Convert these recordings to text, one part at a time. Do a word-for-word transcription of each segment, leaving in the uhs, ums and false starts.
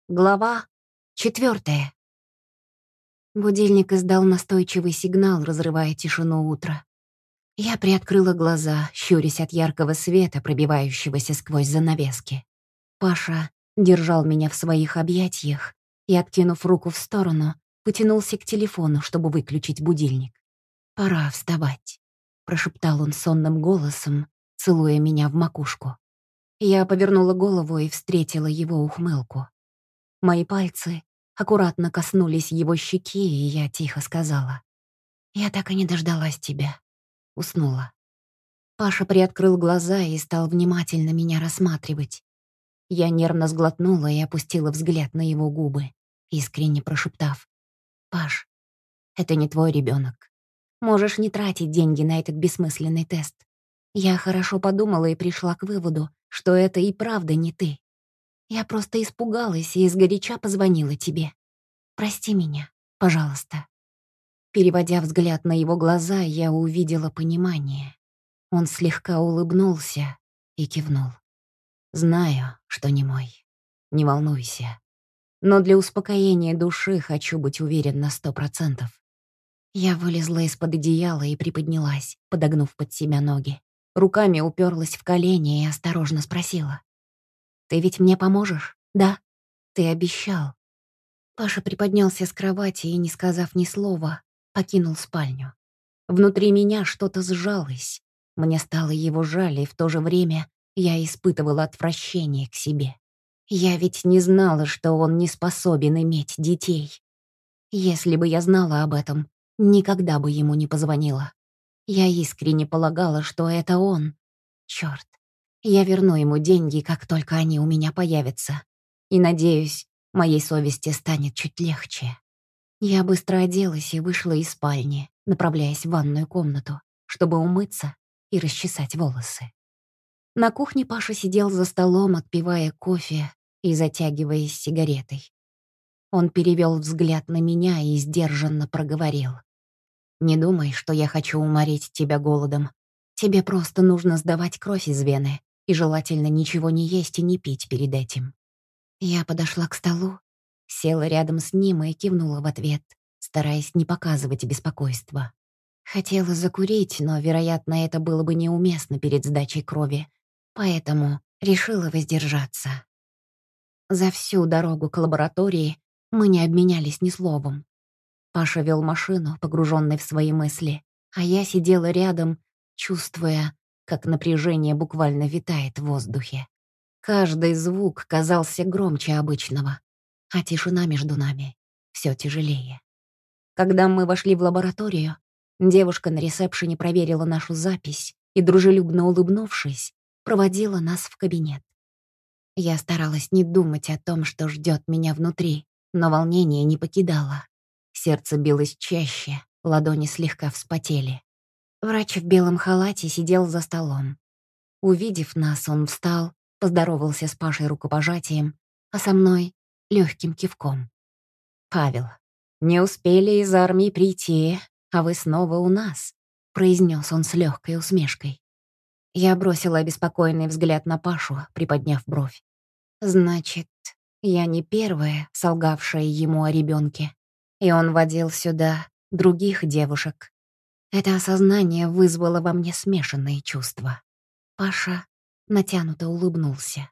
Глава четвертая. Будильник издал настойчивый сигнал, разрывая тишину утра. Я приоткрыла глаза, щурясь от яркого света, пробивающегося сквозь занавески. Паша держал меня в своих объятиях и, откинув руку в сторону, потянулся к телефону, чтобы выключить будильник. «Пора вставать», — прошептал он сонным голосом, целуя меня в макушку. Я повернула голову и встретила его ухмылку. Мои пальцы аккуратно коснулись его щеки, и я тихо сказала: «Я так и не дождалась тебя». Уснула. Паша приоткрыл глаза и стал внимательно меня рассматривать. Я нервно сглотнула и опустила взгляд на его губы, искренне прошептав: «Паш, это не твой ребенок. Можешь не тратить деньги на этот бессмысленный тест. Я хорошо подумала и пришла к выводу, что это и правда не ты. Я просто испугалась и изгоряча позвонила тебе. Прости меня, пожалуйста». Переводя взгляд на его глаза, я увидела понимание. Он слегка улыбнулся и кивнул. «Знаю, что не мой. Не волнуйся. Но для успокоения души хочу быть уверен на сто процентов». Я вылезла из-под одеяла и приподнялась, подогнув под себя ноги. Руками уперлась в колени и осторожно спросила: «Ты ведь мне поможешь, да? Ты обещал». Паша приподнялся с кровати и, не сказав ни слова, покинул спальню. Внутри меня что-то сжалось. Мне стало его жаль, и в то же время я испытывала отвращение к себе. Я ведь не знала, что он не способен иметь детей. Если бы я знала об этом, никогда бы ему не позвонила. Я искренне полагала, что это он. Чёрт. Я верну ему деньги, как только они у меня появятся. И, надеюсь, моей совести станет чуть легче. Я быстро оделась и вышла из спальни, направляясь в ванную комнату, чтобы умыться и расчесать волосы. На кухне Паша сидел за столом, отпивая кофе и затягиваясь сигаретой. Он перевел взгляд на меня и сдержанно проговорил: «Не думай, что я хочу уморить тебя голодом. Тебе просто нужно сдавать кровь из вены, и желательно ничего не есть и не пить перед этим». Я подошла к столу, села рядом с ним и кивнула в ответ, стараясь не показывать беспокойства. Хотела закурить, но, вероятно, это было бы неуместно перед сдачей крови, поэтому решила воздержаться. За всю дорогу к лаборатории мы не обменялись ни словом. Паша вел машину, погруженный в свои мысли, а я сидела рядом, чувствуя, как напряжение буквально витает в воздухе. Каждый звук казался громче обычного, а тишина между нами все тяжелее. Когда мы вошли в лабораторию, девушка на ресепшене проверила нашу запись и, дружелюбно улыбнувшись, проводила нас в кабинет. Я старалась не думать о том, что ждет меня внутри, но волнение не покидало. Сердце билось чаще, ладони слегка вспотели. Врач в белом халате сидел за столом. Увидев нас, он встал, поздоровался с Пашей рукопожатием, а со мной — легким кивком. «Павел, не успели из армии прийти, а вы снова у нас», — произнес он с легкой усмешкой. Я бросила обеспокоенный взгляд на Пашу, приподняв бровь. «Значит, я не первая, солгавшая ему о ребенке, и он водил сюда других девушек». Это осознание вызвало во мне смешанные чувства. Паша натянуто улыбнулся.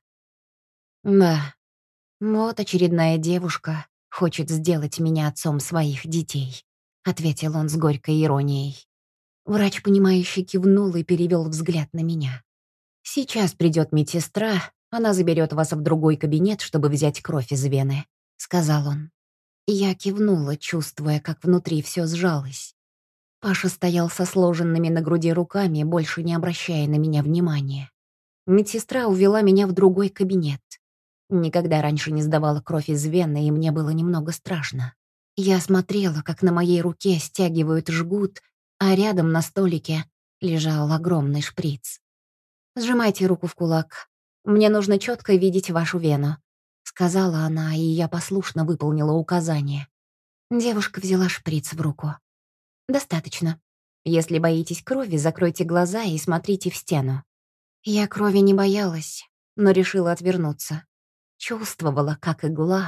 «Да, вот очередная девушка хочет сделать меня отцом своих детей», — ответил он с горькой иронией. Врач, понимающе кивнул и перевел взгляд на меня. «Сейчас придет медсестра, она заберет вас в другой кабинет, чтобы взять кровь из вены», — сказал он. Я кивнула, чувствуя, как внутри все сжалось. Паша стоял со сложенными на груди руками, больше не обращая на меня внимания. Медсестра увела меня в другой кабинет. Никогда раньше не сдавала кровь из вены, и мне было немного страшно. Я смотрела, как на моей руке стягивают жгут, а рядом на столике лежал огромный шприц. «Сжимайте руку в кулак. Мне нужно четко видеть вашу вену», — сказала она, и я послушно выполнила указание. Девушка взяла шприц в руку. «Достаточно. Если боитесь крови, закройте глаза и смотрите в стену». Я крови не боялась, но решила отвернуться. Чувствовала, как игла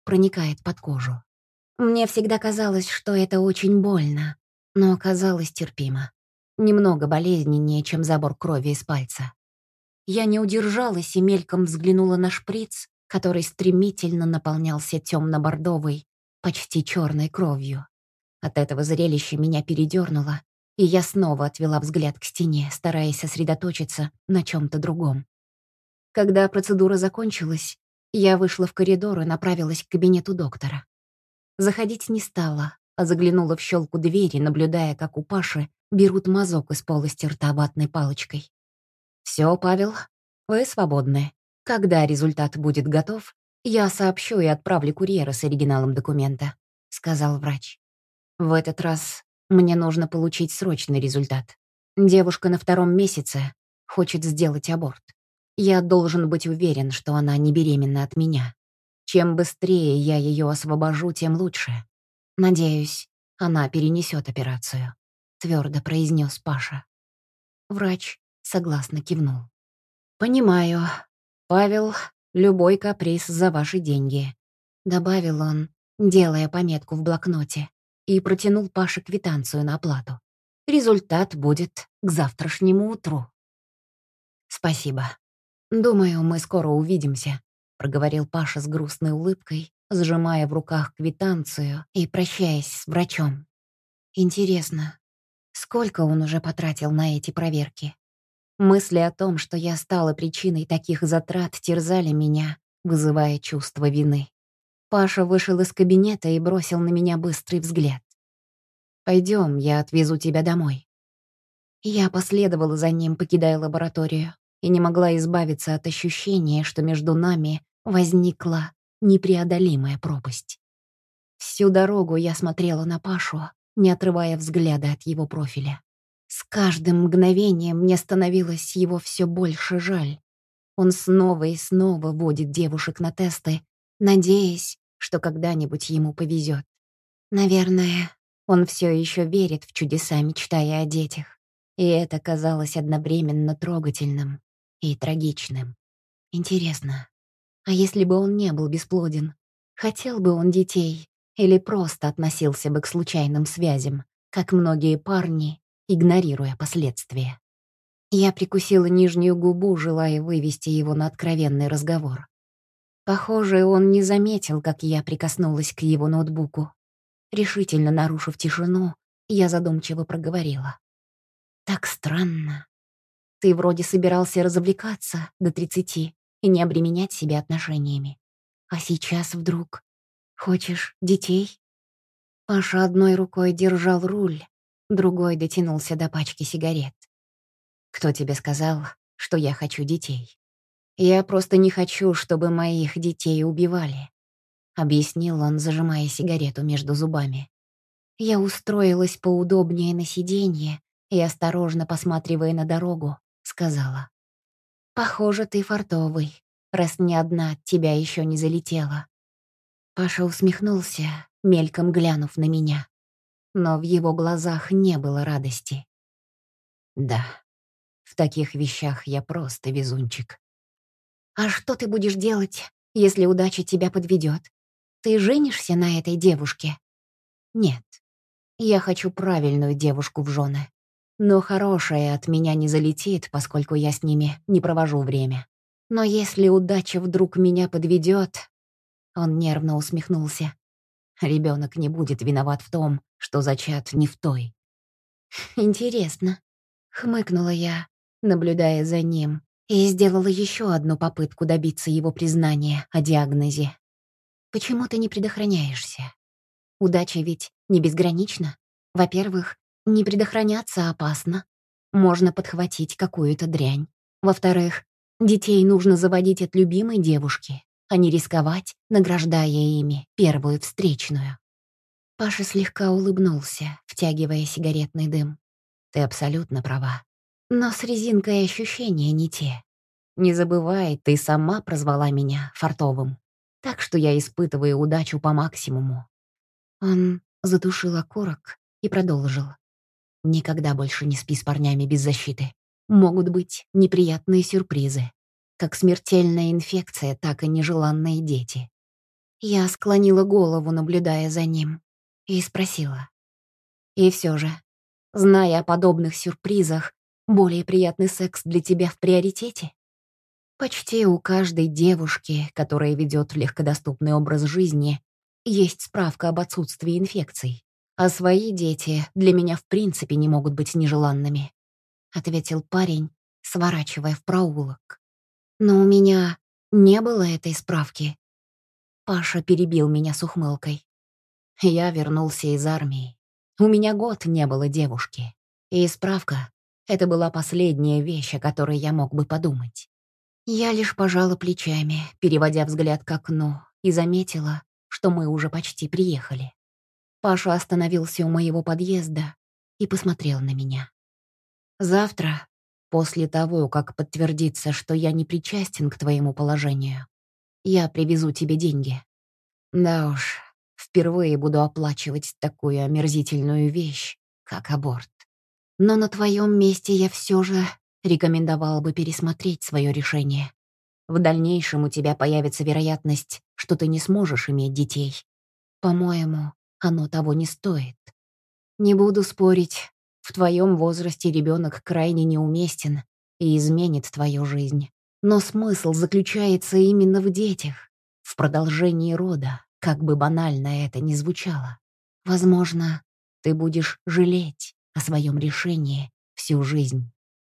проникает под кожу. Мне всегда казалось, что это очень больно, но оказалось терпимо. Немного болезненнее, чем забор крови из пальца. Я не удержалась и мельком взглянула на шприц, который стремительно наполнялся темно-бордовой, почти черной кровью. От этого зрелища меня передернуло, и я снова отвела взгляд к стене, стараясь сосредоточиться на чем-то другом. Когда процедура закончилась, я вышла в коридор и направилась к кабинету доктора. Заходить не стала, а заглянула в щелку двери, наблюдая, как у Паши берут мазок из полости рта ватной палочкой. «Все, Павел, вы свободны. Когда результат будет готов, я сообщу и отправлю курьера с оригиналом документа», — сказал врач. «В этот раз мне нужно получить срочный результат. Девушка на втором месяце хочет сделать аборт. Я должен быть уверен, что она не беременна от меня. Чем быстрее я ее освобожу, тем лучше. Надеюсь, она перенесет операцию», — твердо произнес Паша. Врач согласно кивнул. «Понимаю. Павел, любой каприз за ваши деньги», — добавил он, делая пометку в блокноте, и протянул Паше квитанцию на оплату. «Результат будет к завтрашнему утру». «Спасибо. Думаю, мы скоро увидимся», — проговорил Паша с грустной улыбкой, сжимая в руках квитанцию и прощаясь с врачом. Интересно, сколько он уже потратил на эти проверки? Мысли о том, что я стала причиной таких затрат, терзали меня, вызывая чувство вины. Паша вышел из кабинета и бросил на меня быстрый взгляд. «Пойдем, я отвезу тебя домой». Я последовала за ним, покидая лабораторию, и не могла избавиться от ощущения, что между нами возникла непреодолимая пропасть. Всю дорогу я смотрела на Пашу, не отрывая взгляда от его профиля. С каждым мгновением мне становилось его все больше жаль. Он снова и снова водит девушек на тесты, надеясь, что когда-нибудь ему повезет. Наверное, он все еще верит в чудеса, мечтая о детях. И это казалось одновременно трогательным и трагичным. Интересно, а если бы он не был бесплоден? Хотел бы он детей или просто относился бы к случайным связям, как многие парни, игнорируя последствия? Я прикусила нижнюю губу, желая вывести его на откровенный разговор. Похоже, он не заметил, как я прикоснулась к его ноутбуку. Решительно нарушив тишину, я задумчиво проговорила. «Так странно. Ты вроде собирался развлекаться до тридцати и не обременять себя отношениями. А сейчас вдруг хочешь детей?» Паша одной рукой держал руль, другой дотянулся до пачки сигарет. «Кто тебе сказал, что я хочу детей? Я просто не хочу, чтобы моих детей убивали», — объяснил он, зажимая сигарету между зубами. Я устроилась поудобнее на сиденье и, осторожно посматривая на дорогу, сказала: «Похоже, ты фартовый, раз ни одна от тебя еще не залетела». Паша усмехнулся, мельком глянув на меня, но в его глазах не было радости. «Да, в таких вещах я просто везунчик». «А что ты будешь делать, если удача тебя подведет? Ты женишься на этой девушке?» «Нет, я хочу правильную девушку в жены. Но хорошая от меня не залетит, поскольку я с ними не провожу время. Но если удача вдруг меня подведет...» Он нервно усмехнулся. «Ребенок не будет виноват в том, что зачат не в той». «Интересно», — хмыкнула я, наблюдая за ним, и сделала еще одну попытку добиться его признания о диагнозе. «Почему ты не предохраняешься? Удача ведь не безгранична. Во-первых, не предохраняться опасно. Можно подхватить какую-то дрянь. Во-вторых, детей нужно заводить от любимой девушки, а не рисковать, награждая ими первую встречную». Паша слегка улыбнулся, втягивая сигаретный дым. «Ты абсолютно права. Но с резинкой ощущения не те. Не забывай, ты сама прозвала меня фартовым. Так что я испытываю удачу по максимуму». Он затушил окурок и продолжил. «Никогда больше не спи с парнями без защиты. Могут быть неприятные сюрпризы. Как смертельная инфекция, так и нежеланные дети. Я склонила голову, наблюдая за ним, и спросила. И все же, зная о подобных сюрпризах, более приятный секс для тебя в приоритете? Почти у каждой девушки, которая ведет легкодоступный образ жизни, есть справка об отсутствии инфекций. А свои дети для меня в принципе не могут быть нежеланными, ответил парень, сворачивая в проулок. Но у меня не было этой справки. Паша перебил меня с ухмылкой. Я вернулся из армии. У меня год не было девушки. И справка — это была последняя вещь, о которой я мог бы подумать. Я лишь пожала плечами, переводя взгляд к окну, и заметила, что мы уже почти приехали. Паша остановился у моего подъезда и посмотрел на меня. «Завтра, после того, как подтвердится, что я не причастен к твоему положению, я привезу тебе деньги. Да уж, впервые буду оплачивать такую омерзительную вещь, как аборт. Но на твоем месте я все же рекомендовала бы пересмотреть свое решение. В дальнейшем у тебя появится вероятность, что ты не сможешь иметь детей. По-моему, оно того не стоит. Не буду спорить, в твоем возрасте ребенок крайне неуместен и изменит твою жизнь. Но смысл заключается именно в детях, в продолжении рода, как бы банально это ни звучало. Возможно, ты будешь жалеть о своем решении всю жизнь.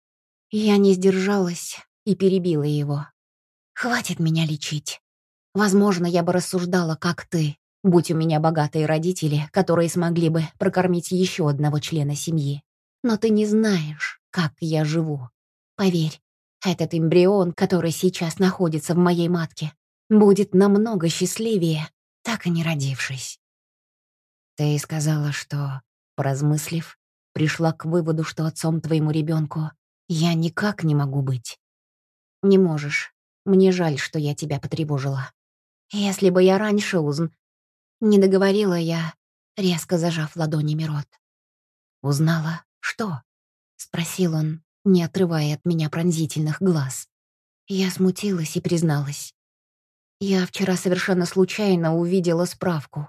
Я не сдержалась и перебила его. Хватит меня лечить. Возможно, я бы рассуждала, как ты, будь у меня богатые родители, которые смогли бы прокормить еще одного члена семьи. Но ты не знаешь, как я живу. Поверь, этот эмбрион, который сейчас находится в моей матке, будет намного счастливее, так и не родившись. Ты сказала, что, поразмыслив, пришла к выводу, что отцом твоему ребенку я никак не могу быть. Не можешь. Мне жаль, что я тебя потревожила. Если бы я раньше узн... Не договорила я, резко зажав ладонями рот. «Узнала, что?» — спросил он, не отрывая от меня пронзительных глаз. Я смутилась и призналась. Я вчера совершенно случайно увидела справку.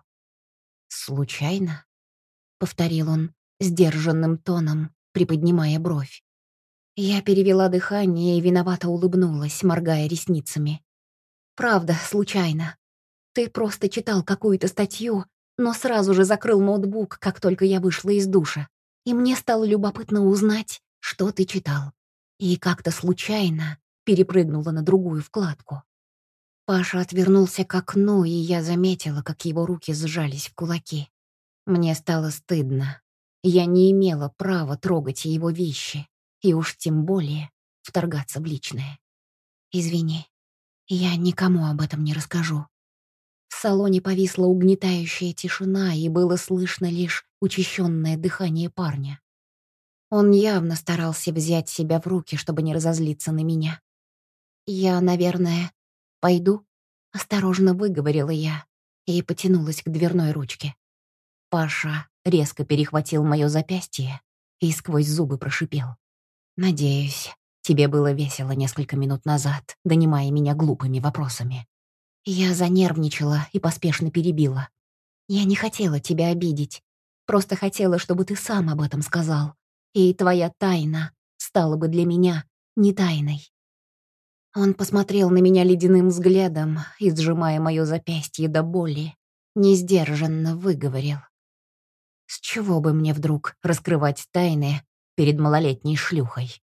«Случайно?» — повторил он сдержанным тоном, приподнимая бровь. Я перевела дыхание и виновато улыбнулась, моргая ресницами. «Правда, случайно. Ты просто читал какую-то статью, но сразу же закрыл ноутбук, как только я вышла из душа. И мне стало любопытно узнать, что ты читал. И как-то случайно перепрыгнула на другую вкладку». Паша отвернулся к окну, и я заметила, как его руки сжались в кулаки. Мне стало стыдно. Я не имела права трогать его вещи, и уж тем более вторгаться в личное. «Извини, я никому об этом не расскажу». В салоне повисла угнетающая тишина, и было слышно лишь учащенное дыхание парня. Он явно старался взять себя в руки, чтобы не разозлиться на меня. «Я, наверное, пойду?» — осторожно выговорила я и потянулась к дверной ручке. Паша резко перехватил мое запястье и сквозь зубы прошипел. «Надеюсь, тебе было весело несколько минут назад, донимая меня глупыми вопросами». Я занервничала и поспешно перебила. «Я не хотела тебя обидеть. Просто хотела, чтобы ты сам об этом сказал. И твоя тайна стала бы для меня не тайной». Он посмотрел на меня ледяным взглядом и, сжимая мое запястье до боли, несдержанно выговорил. «С чего бы мне вдруг раскрывать тайны перед малолетней шлюхой?»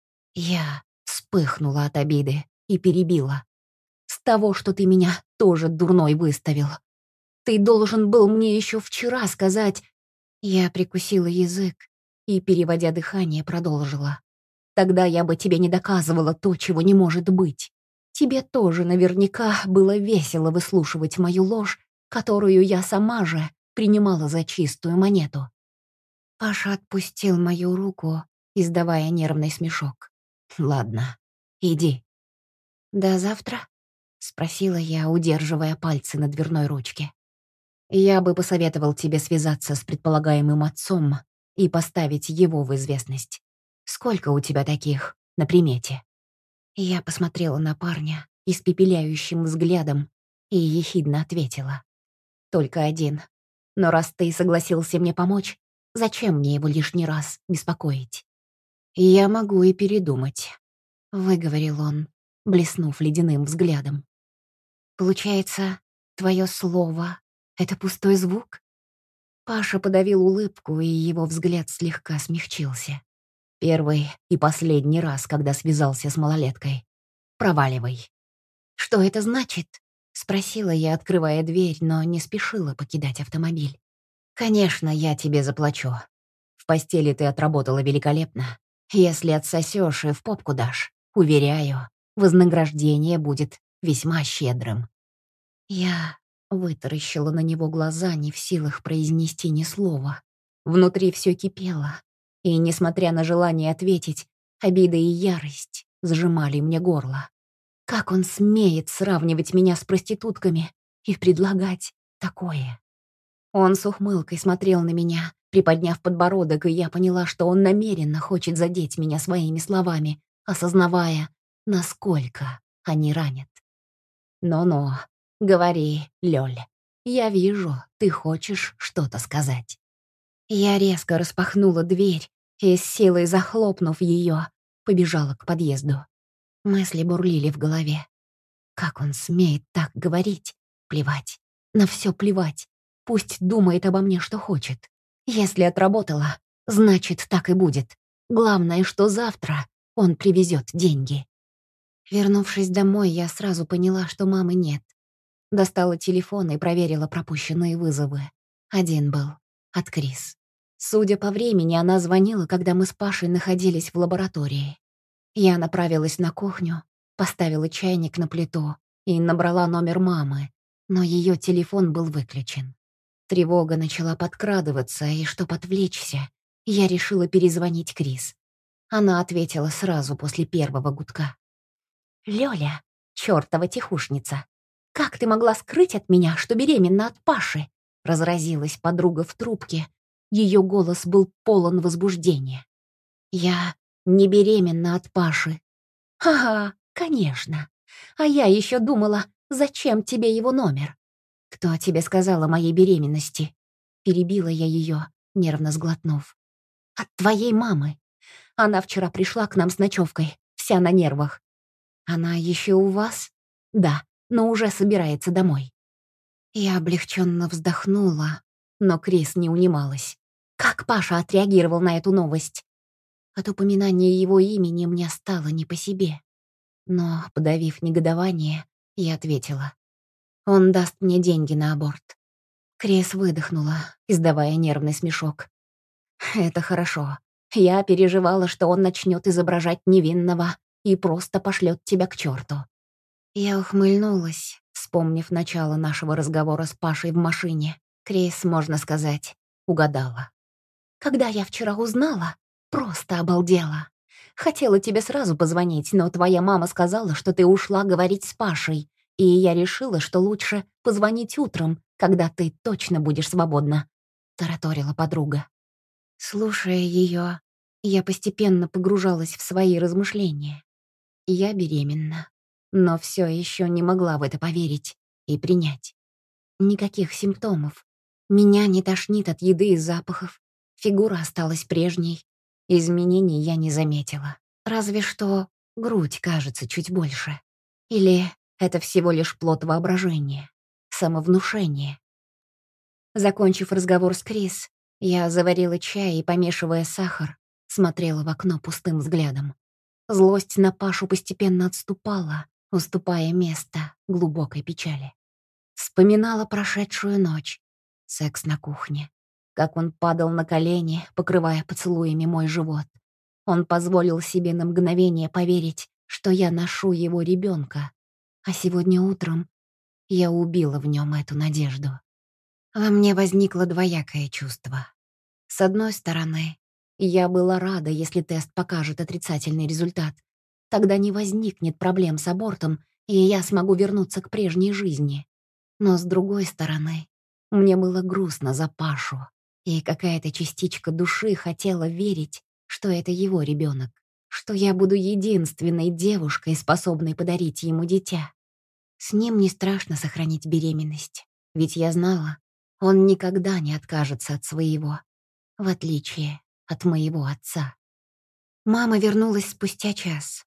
Я вспыхнула от обиды и перебила. «С того, что ты меня тоже дурной выставил. Ты должен был мне еще вчера сказать...» Я прикусила язык и, переводя дыхание, продолжила. «Тогда я бы тебе не доказывала то, чего не может быть. Тебе тоже наверняка было весело выслушивать мою ложь, которую я сама же принимала за чистую монету». Паша отпустил мою руку, издавая нервный смешок. «Ладно, иди». «До завтра?» — спросила я, удерживая пальцы на дверной ручке. «Я бы посоветовал тебе связаться с предполагаемым отцом и поставить его в известность. Сколько у тебя таких на примете?» Я посмотрела на парня испепеляющим взглядом и ехидно ответила. «Только один. Но раз ты согласился мне помочь, зачем мне его лишний раз беспокоить?» «Я могу и передумать», — выговорил он, блеснув ледяным взглядом. «Получается, твое слово — это пустой звук?» Паша подавил улыбку, и его взгляд слегка смягчился. «Первый и последний раз, когда связался с малолеткой. Проваливай». «Что это значит?» — спросила я, открывая дверь, но не спешила покидать автомобиль. «Конечно, я тебе заплачу. В постели ты отработала великолепно. Если отсосешь и в попку дашь, уверяю, вознаграждение будет весьма щедрым». Я вытаращила на него глаза, не в силах произнести ни слова. Внутри все кипело, и, несмотря на желание ответить, обида и ярость сжимали мне горло. Как он смеет сравнивать меня с проститутками и предлагать такое? Он с ухмылкой смотрел на меня, приподняв подбородок, и я поняла, что он намеренно хочет задеть меня своими словами, осознавая, насколько они ранят. «Ну-ну, говори, Лёль. Я вижу, ты хочешь что-то сказать». Я резко распахнула дверь и, с силой захлопнув ее, побежала к подъезду. Мысли бурлили в голове. Как он смеет так говорить? Плевать. На все плевать. Пусть думает обо мне, что хочет. Если отработала, значит, так и будет. Главное, что завтра он привезет деньги. Вернувшись домой, я сразу поняла, что мамы нет. Достала телефон и проверила пропущенные вызовы. Один был. От Крис. Судя по времени, она звонила, когда мы с Пашей находились в лаборатории. Я направилась на кухню, поставила чайник на плиту и набрала номер мамы, но ее телефон был выключен. Тревога начала подкрадываться, и, чтобы отвлечься, я решила перезвонить Крис. Она ответила сразу после первого гудка. «Лёля, чёртова тихушница, как ты могла скрыть от меня, что беременна от Паши?» Разразилась подруга в трубке. Ее голос был полон возбуждения. «Я не беременна от Паши». «Ага, конечно. А я еще думала, зачем тебе его номер? Кто тебе сказал о моей беременности?» Перебила я ее, нервно сглотнув. «От твоей мамы. Она вчера пришла к нам с ночевкой, вся на нервах. Она еще у вас? Да, но уже собирается домой». Я облегченно вздохнула, но Крис не унималась. Как Паша отреагировал на эту новость? От упоминания его имени мне стало не по себе. Но, подавив негодование, я ответила. «Он даст мне деньги на аборт». Крис выдохнула, издавая нервный смешок. «Это хорошо. Я переживала, что он начнет изображать невинного и просто пошлет тебя к черту». Я ухмыльнулась, вспомнив начало нашего разговора с Пашей в машине. Крис, можно сказать, угадала. «Когда я вчера узнала, просто обалдела. Хотела тебе сразу позвонить, но твоя мама сказала, что ты ушла говорить с Пашей, и я решила, что лучше позвонить утром, когда ты точно будешь свободна», — тараторила подруга. Слушая ее, я постепенно погружалась в свои размышления. Я беременна, но все еще не могла в это поверить и принять. Никаких симптомов. Меня не тошнит от еды и запахов. Фигура осталась прежней. Изменений я не заметила. Разве что грудь кажется чуть больше. Или это всего лишь плод воображения, самовнушение. Закончив разговор с Крис, я заварила чай и, помешивая сахар, смотрела в окно пустым взглядом. Злость на Пашу постепенно отступала, уступая место глубокой печали. Вспоминала прошедшую ночь, секс на кухне, как он падал на колени, покрывая поцелуями мой живот. Он позволил себе на мгновение поверить, что я ношу его ребенка, а сегодня утром я убила в нем эту надежду. Во мне возникло двоякое чувство. С одной стороны, я была рада, если тест покажет отрицательный результат. Тогда не возникнет проблем с абортом, и я смогу вернуться к прежней жизни. Но с другой стороны, мне было грустно за Пашу, и какая-то частичка души хотела верить, что это его ребенок, что я буду единственной девушкой, способной подарить ему дитя. С ним не страшно сохранить беременность, ведь я знала, он никогда не откажется от своего, в отличие от моего отца. Мама вернулась спустя час.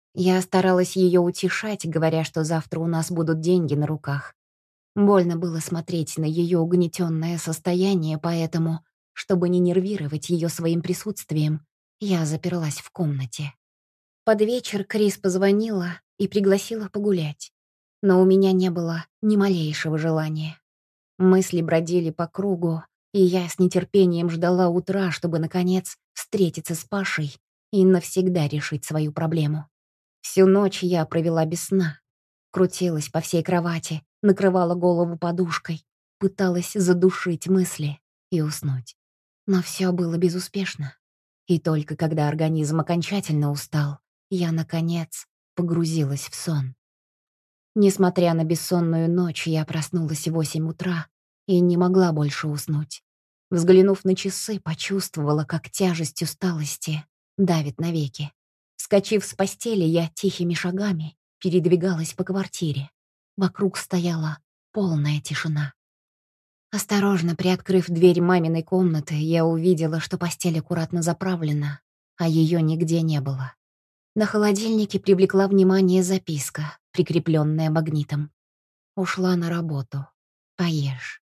Я старалась ее утешать, говоря, что завтра у нас будут деньги на руках. Больно было смотреть на ее угнетенное состояние, поэтому, чтобы не нервировать ее своим присутствием, я заперлась в комнате. Под вечер Крис позвонила и пригласила погулять, но у меня не было ни малейшего желания. Мысли бродили по кругу, и я с нетерпением ждала утра, чтобы, наконец, встретиться с Пашей и навсегда решить свою проблему. Всю ночь я провела без сна. Крутилась по всей кровати, накрывала голову подушкой, пыталась задушить мысли и уснуть. Но все было безуспешно. И только когда организм окончательно устал, я, наконец, погрузилась в сон. Несмотря на бессонную ночь, я проснулась в восемь утра и не могла больше уснуть. Взглянув на часы, почувствовала, как тяжесть усталости давит навеки. Вскочив с постели, я тихими шагами передвигалась по квартире. Вокруг стояла полная тишина. Осторожно приоткрыв дверь маминой комнаты, я увидела, что постель аккуратно заправлена, а ее нигде не было. На холодильнике привлекла внимание записка, прикрепленная магнитом. «Ушла на работу. Поешь».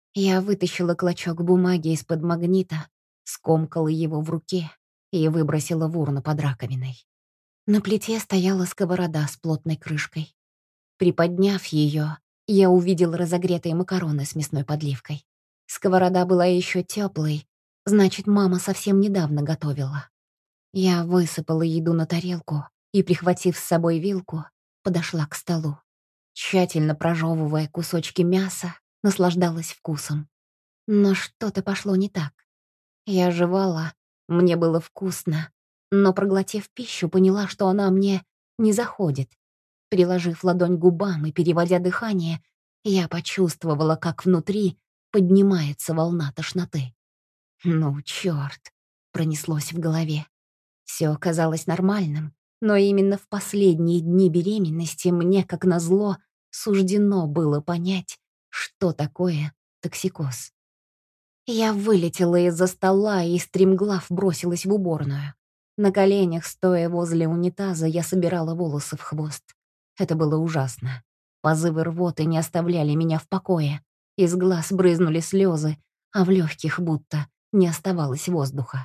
Я вытащила клочок бумаги из-под магнита, скомкала его в руке и выбросила в урну под раковиной. На плите стояла сковорода с плотной крышкой. Приподняв ее, я увидела разогретые макароны с мясной подливкой. Сковорода была еще теплой, значит, мама совсем недавно готовила. Я высыпала еду на тарелку и, прихватив с собой вилку, подошла к столу. Тщательно прожевывая кусочки мяса, наслаждалась вкусом. Но что-то пошло не так. Я жевала, мне было вкусно, но, проглотив пищу, поняла, что она мне не заходит. Приложив ладонь к губам и переводя дыхание, я почувствовала, как внутри поднимается волна тошноты. «Ну, чёрт!» — пронеслось в голове. Все казалось нормальным, но именно в последние дни беременности мне, как назло, суждено было понять, что такое токсикоз. Я вылетела из-за стола и стремглав бросилась в уборную. На коленях, стоя возле унитаза, я собирала волосы в хвост. Это было ужасно. Позывы рвоты не оставляли меня в покое. Из глаз брызнули слезы, а в легких будто не оставалось воздуха.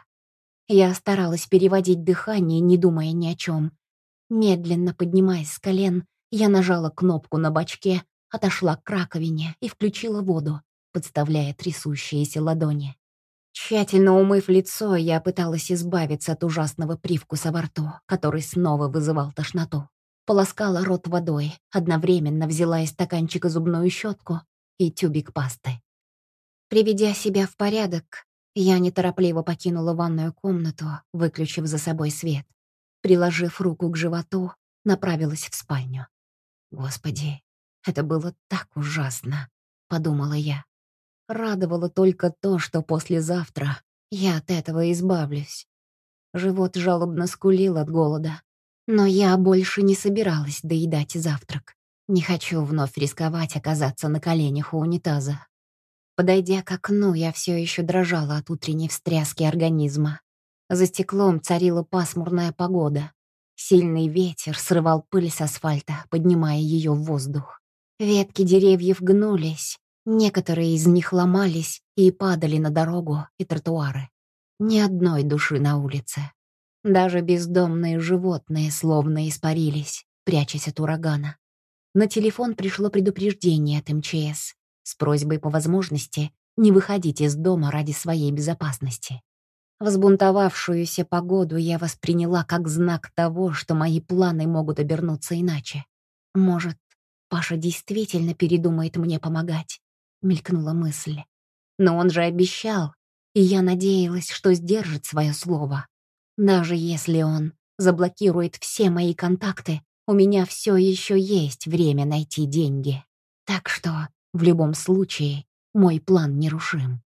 Я старалась переводить дыхание, не думая ни о чем. Медленно поднимаясь с колен, я нажала кнопку на бачке, отошла к раковине и включила воду, подставляя трясущиеся ладони. Тщательно умыв лицо, я пыталась избавиться от ужасного привкуса во рту, который снова вызывал тошноту. Полоскала рот водой, одновременно взяла из стаканчика зубную щетку и тюбик пасты. Приведя себя в порядок, я неторопливо покинула ванную комнату, выключив за собой свет. Приложив руку к животу, направилась в спальню. «Господи, это было так ужасно», — подумала я. Радовало только то, что послезавтра я от этого избавлюсь. Живот жалобно скулил от голода, но я больше не собиралась доедать завтрак. Не хочу вновь рисковать оказаться на коленях у унитаза. Подойдя к окну, я все еще дрожала от утренней встряски организма. За стеклом царила пасмурная погода. Сильный ветер срывал пыль с асфальта, поднимая ее в воздух. Ветки деревьев гнулись, некоторые из них ломались и падали на дорогу и тротуары. Ни одной души на улице. Даже бездомные животные словно испарились, прячась от урагана. На телефон пришло предупреждение от эм че эс с просьбой по возможности не выходить из дома ради своей безопасности. Взбунтовавшуюся погоду я восприняла как знак того, что мои планы могут обернуться иначе. Может, Паша действительно передумает мне помогать, мелькнула мысль. Но он же обещал, и я надеялась, что сдержит свое слово. Даже если он заблокирует все мои контакты, у меня все еще есть время найти деньги. Так что, в любом случае, мой план нерушим.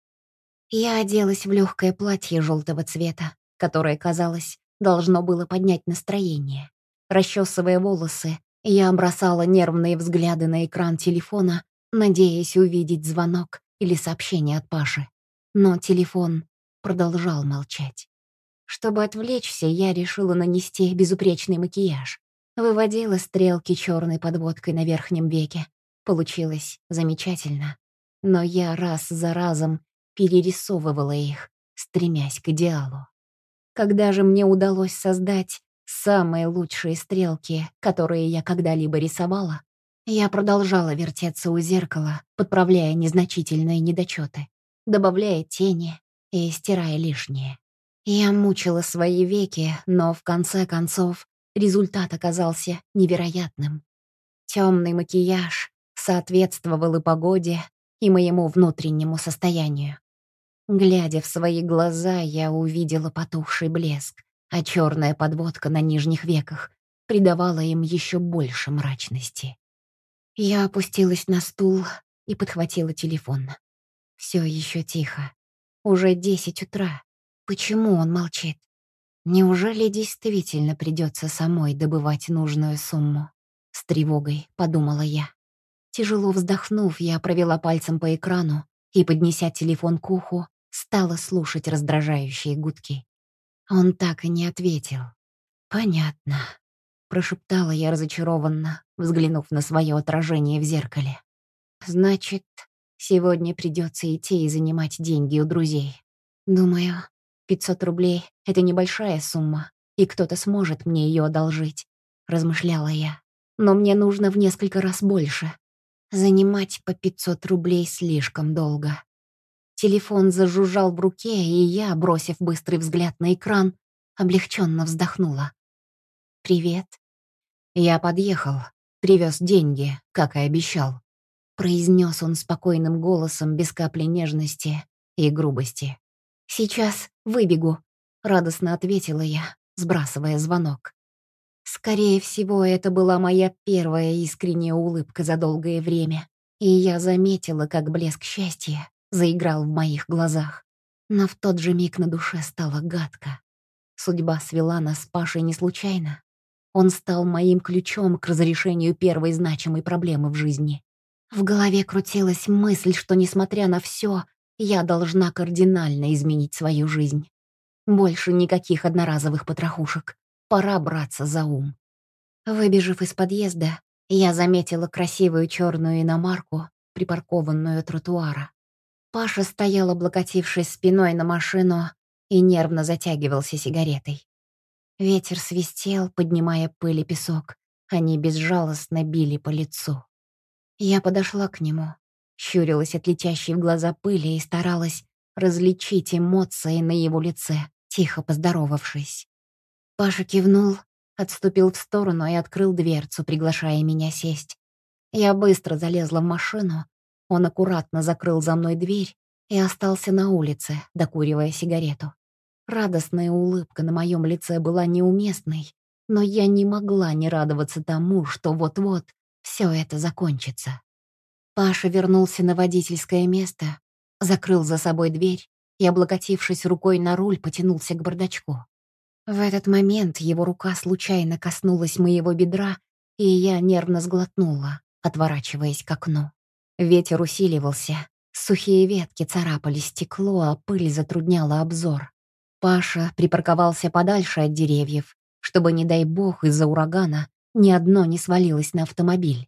Я оделась в легкое платье желтого цвета, которое, казалось, должно было поднять настроение. Расчесывая волосы, Я бросала нервные взгляды на экран телефона, надеясь увидеть звонок или сообщение от Паши. Но телефон продолжал молчать. Чтобы отвлечься, я решила нанести безупречный макияж. Выводила стрелки черной подводкой на верхнем веке. Получилось замечательно. Но я раз за разом перерисовывала их, стремясь к идеалу. Когда же мне удалось создать самые лучшие стрелки, которые я когда-либо рисовала, я продолжала вертеться у зеркала, подправляя незначительные недочеты, добавляя тени и стирая лишнее. Я мучила свои веки, но в конце концов результат оказался невероятным. Темный макияж соответствовал и погоде, и моему внутреннему состоянию. Глядя в свои глаза, я увидела потухший блеск, а черная подводка на нижних веках придавала им еще больше мрачности. Я опустилась на стул и подхватила телефон. Все еще тихо. Уже десять утра. Почему он молчит? Неужели действительно придется самой добывать нужную сумму? С тревогой подумала я. Тяжело вздохнув, я провела пальцем по экрану и, поднеся телефон к уху, стала слушать раздражающие гудки. Он так и не ответил. «Понятно», — прошептала я разочарованно, взглянув на свое отражение в зеркале. «Значит, сегодня придется идти и занимать деньги у друзей. Думаю, пятьсот рублей — это небольшая сумма, и кто-то сможет мне ее одолжить», — размышляла я. «Но мне нужно в несколько раз больше. Занимать по пятьсот рублей слишком долго». Телефон зажужжал в руке, и я, бросив быстрый взгляд на экран, облегченно вздохнула. «Привет». «Я подъехал, привез деньги, как и обещал», — произнес он спокойным голосом, без капли нежности и грубости. «Сейчас выбегу», — радостно ответила я, сбрасывая звонок. Скорее всего, это была моя первая искренняя улыбка за долгое время, и я заметила, как блеск счастья заиграл в моих глазах. Но в тот же миг на душе стало гадко. Судьба свела нас с Пашей не случайно. Он стал моим ключом к разрешению первой значимой проблемы в жизни. В голове крутилась мысль, что, несмотря на все, я должна кардинально изменить свою жизнь. Больше никаких одноразовых потрохушек. Пора браться за ум. Выбежав из подъезда, я заметила красивую черную иномарку, припаркованную у тротуара. Паша стоял, облокотившись спиной на машину, и нервно затягивался сигаретой. Ветер свистел, поднимая пыль и песок. Они безжалостно били по лицу. Я подошла к нему, щурилась от летящей в глаза пыли и старалась различить эмоции на его лице, тихо поздоровавшись. Паша кивнул, отступил в сторону и открыл дверцу, приглашая меня сесть. Я быстро залезла в машину, он аккуратно закрыл за мной дверь и остался на улице, докуривая сигарету. Радостная улыбка на моем лице была неуместной, но я не могла не радоваться тому, что вот-вот все это закончится. Паша вернулся на водительское место, закрыл за собой дверь и, облокотившись рукой на руль, потянулся к бардачку. В этот момент его рука случайно коснулась моего бедра, и я нервно сглотнула, отворачиваясь к окну. Ветер усиливался, сухие ветки царапали стекло, а пыль затрудняла обзор. Паша припарковался подальше от деревьев, чтобы, не дай бог, из-за урагана ни одно не свалилось на автомобиль.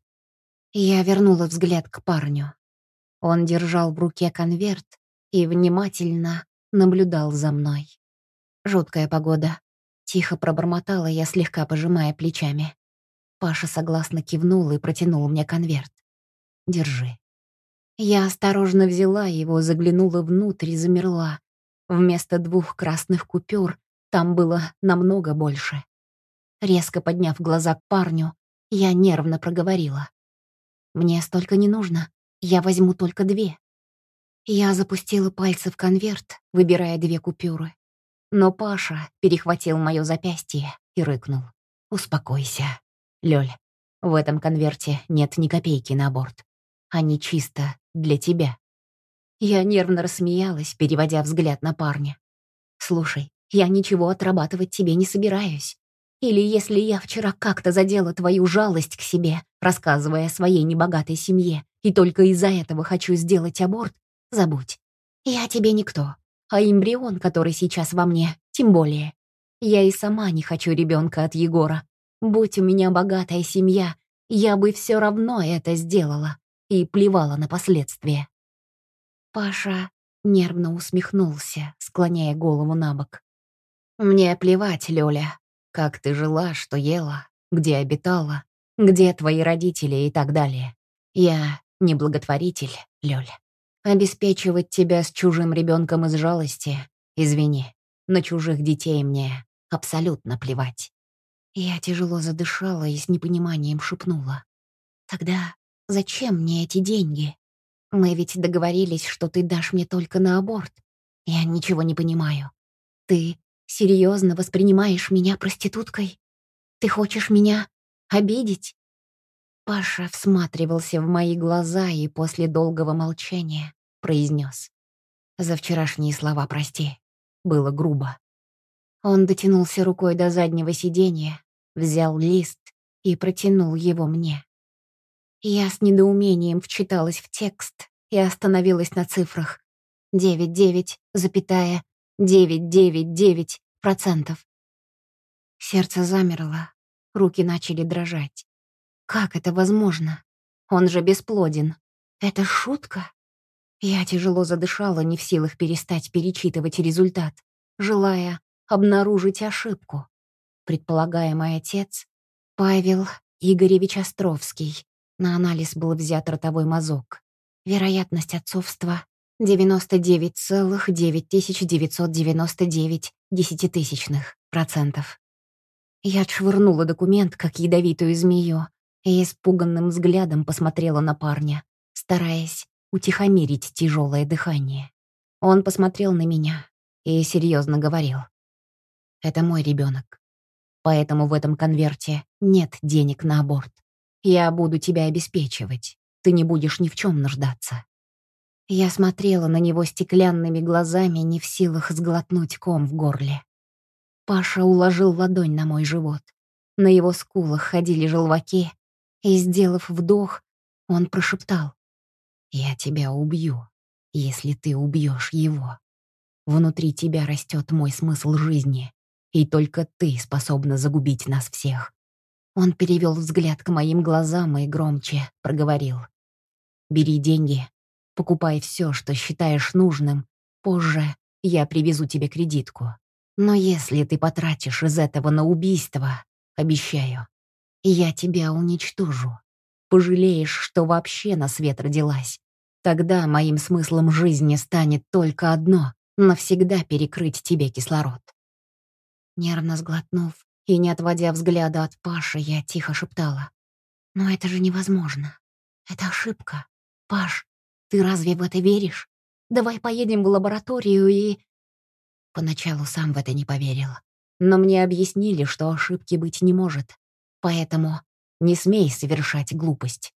Я вернула взгляд к парню. Он держал в руке конверт и внимательно наблюдал за мной. Жуткая погода. Тихо пробормотала я, слегка пожимая плечами. Паша согласно кивнул и протянул мне конверт. «Держи». Я осторожно взяла его, заглянула внутрь и замерла. Вместо двух красных купюр там было намного больше. Резко подняв глаза к парню, я нервно проговорила. «Мне столько не нужно, я возьму только две». Я запустила пальцы в конверт, выбирая две купюры. Но Паша перехватил мое запястье и рыкнул. «Успокойся, Лёль, в этом конверте нет ни копейки на борт. Они чисто для тебя». Я нервно рассмеялась, переводя взгляд на парня. «Слушай, я ничего отрабатывать тебе не собираюсь. Или если я вчера как-то задела твою жалость к себе, рассказывая о своей небогатой семье, и только из-за этого хочу сделать аборт, забудь. Я тебе никто, а эмбрион, который сейчас во мне, тем более. Я и сама не хочу ребенка от Егора. Будь у меня богатая семья, я бы все равно это сделала и плевала на последствия. Паша нервно усмехнулся, склоняя голову на бок. «Мне плевать, Лёля, как ты жила, что ела, где обитала, где твои родители и так далее. Я не благотворитель, Лёля. Обеспечивать тебя с чужим ребенком из жалости, извини, на чужих детей мне абсолютно плевать». Я тяжело задышала и с непониманием шепнула. «Тогда зачем мне эти деньги? Мы ведь договорились, что ты дашь мне только на аборт. Я ничего не понимаю. Ты серьезно воспринимаешь меня проституткой? Ты хочешь меня обидеть?» Паша всматривался в мои глаза и после долгого молчания произнес: «За вчерашние слова прости. Было грубо». Он дотянулся рукой до заднего сиденья, взял лист и протянул его мне. Я с недоумением вчиталась в текст и остановилась на цифрах девять девять девять девять девять процентов. Сердце замерло, руки начали дрожать. Как это возможно? Он же бесплоден. Это шутка? Я тяжело задышала, не в силах перестать перечитывать результат, желая обнаружить ошибку. Предполагаемый отец — Павел Игоревич Островский. На анализ был взят ротовой мазок. Вероятность отцовства — девяносто девять целых девять тысяч девятьсот девяносто девять десятитысячных процентов. Я отшвырнула документ, как ядовитую змею, и испуганным взглядом посмотрела на парня, стараясь утихомирить тяжелое дыхание. Он посмотрел на меня и серьезно говорил: «Это мой ребенок, поэтому в этом конверте нет денег на аборт. Я буду тебя обеспечивать, ты не будешь ни в чем нуждаться». Я смотрела на него стеклянными глазами, не в силах сглотнуть ком в горле. Паша уложил ладонь на мой живот. На его скулах ходили желваки, и, сделав вдох, он прошептал: «Я тебя убью, если ты убьешь его. Внутри тебя растет мой смысл жизни, и только ты способна загубить нас всех». Он перевел взгляд к моим глазам и громче проговорил: «Бери деньги, покупай все, что считаешь нужным. Позже я привезу тебе кредитку. Но если ты потратишь из этого на убийство, обещаю, я тебя уничтожу. Пожалеешь, что вообще на свет родилась. Тогда моим смыслом жизни станет только одно — навсегда перекрыть тебе кислород». Нервно сглотнув и не отводя взгляда от Паши, я тихо шептала: «Но это же невозможно. Это ошибка. Паш, ты разве в это веришь? Давай поедем в лабораторию и...» Поначалу сам в это не поверил. Но мне объяснили, что ошибки быть не может. Поэтому не смей совершать глупость.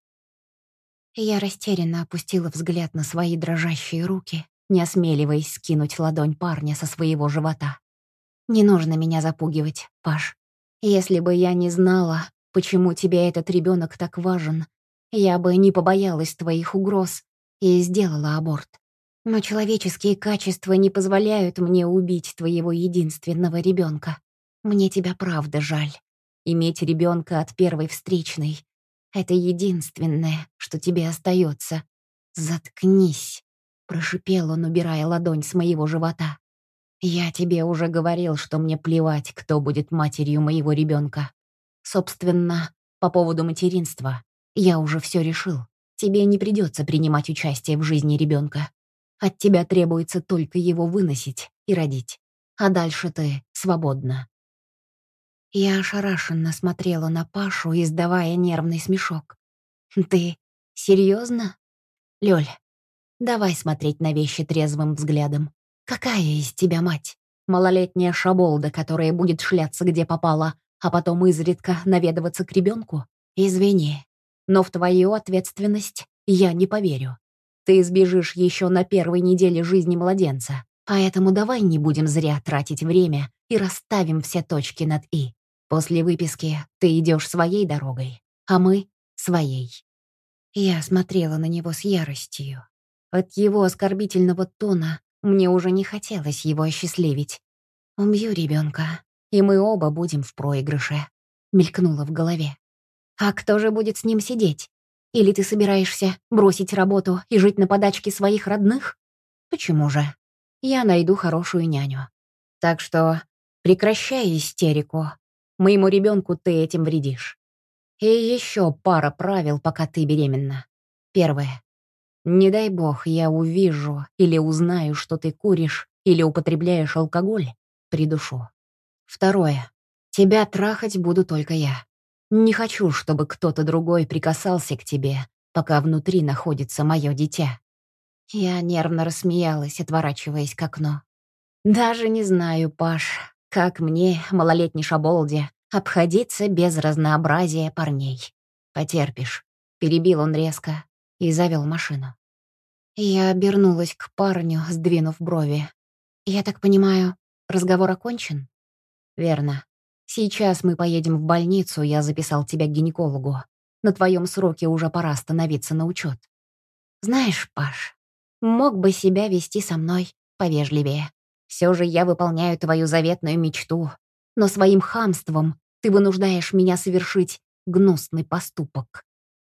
Я растерянно опустила взгляд на свои дрожащие руки, не осмеливаясь скинуть ладонь парня со своего живота. «Не нужно меня запугивать, Паш. Если бы я не знала, почему тебе этот ребенок так важен, я бы не побоялась твоих угроз и сделала аборт. Но человеческие качества не позволяют мне убить твоего единственного ребенка. Мне тебя правда жаль. Иметь ребенка от первой встречной — это единственное, что тебе остается. Заткнись», — прошипел он, убирая ладонь с моего живота. «Я тебе уже говорил, что мне плевать, кто будет матерью моего ребенка. Собственно, по поводу материнства я уже все решил. Тебе не придется принимать участие в жизни ребенка. От тебя требуется только его выносить и родить. А дальше ты свободна». Я ошарашенно смотрела на Пашу, издавая нервный смешок. «Ты серьезно? Лёль, давай смотреть на вещи трезвым взглядом. Какая из тебя мать? Малолетняя шаболда, которая будет шляться где попало, а потом изредка наведываться к ребенку? Извини, но в твою ответственность я не поверю. Ты сбежишь еще на первой неделе жизни младенца, поэтому давай не будем зря тратить время и расставим все точки над «и». После выписки ты идешь своей дорогой, а мы — своей. Я смотрела на него с яростью. От его оскорбительного тона мне уже не хотелось его осчастливить. «Убью ребенка, и мы оба будем в проигрыше», — мелькнуло в голове. «А кто же будет с ним сидеть? Или ты собираешься бросить работу и жить на подачке своих родных? Почему же? Я найду хорошую няню. Так что прекращай истерику. Моему ребенку ты этим вредишь. И еще пара правил, пока ты беременна. Первое. Не дай бог, я увижу или узнаю, что ты куришь или употребляешь алкоголь, придушу. Второе. Тебя трахать буду только я. Не хочу, чтобы кто-то другой прикасался к тебе, пока внутри находится мое дитя». Я нервно рассмеялась, отворачиваясь к окну. «Даже не знаю, Паш, как мне, малолетней шаболде, обходиться без разнообразия парней. Потерпишь». Перебил он резко и завел машину. Я обернулась к парню, сдвинув брови. «Я так понимаю, разговор окончен?» «Верно. Сейчас мы поедем в больницу, я записал тебя к гинекологу. На твоем сроке уже пора становиться на учет. Знаешь, Паш, мог бы себя вести со мной повежливее. Все же я выполняю твою заветную мечту, но своим хамством ты вынуждаешь меня совершить гнусный поступок».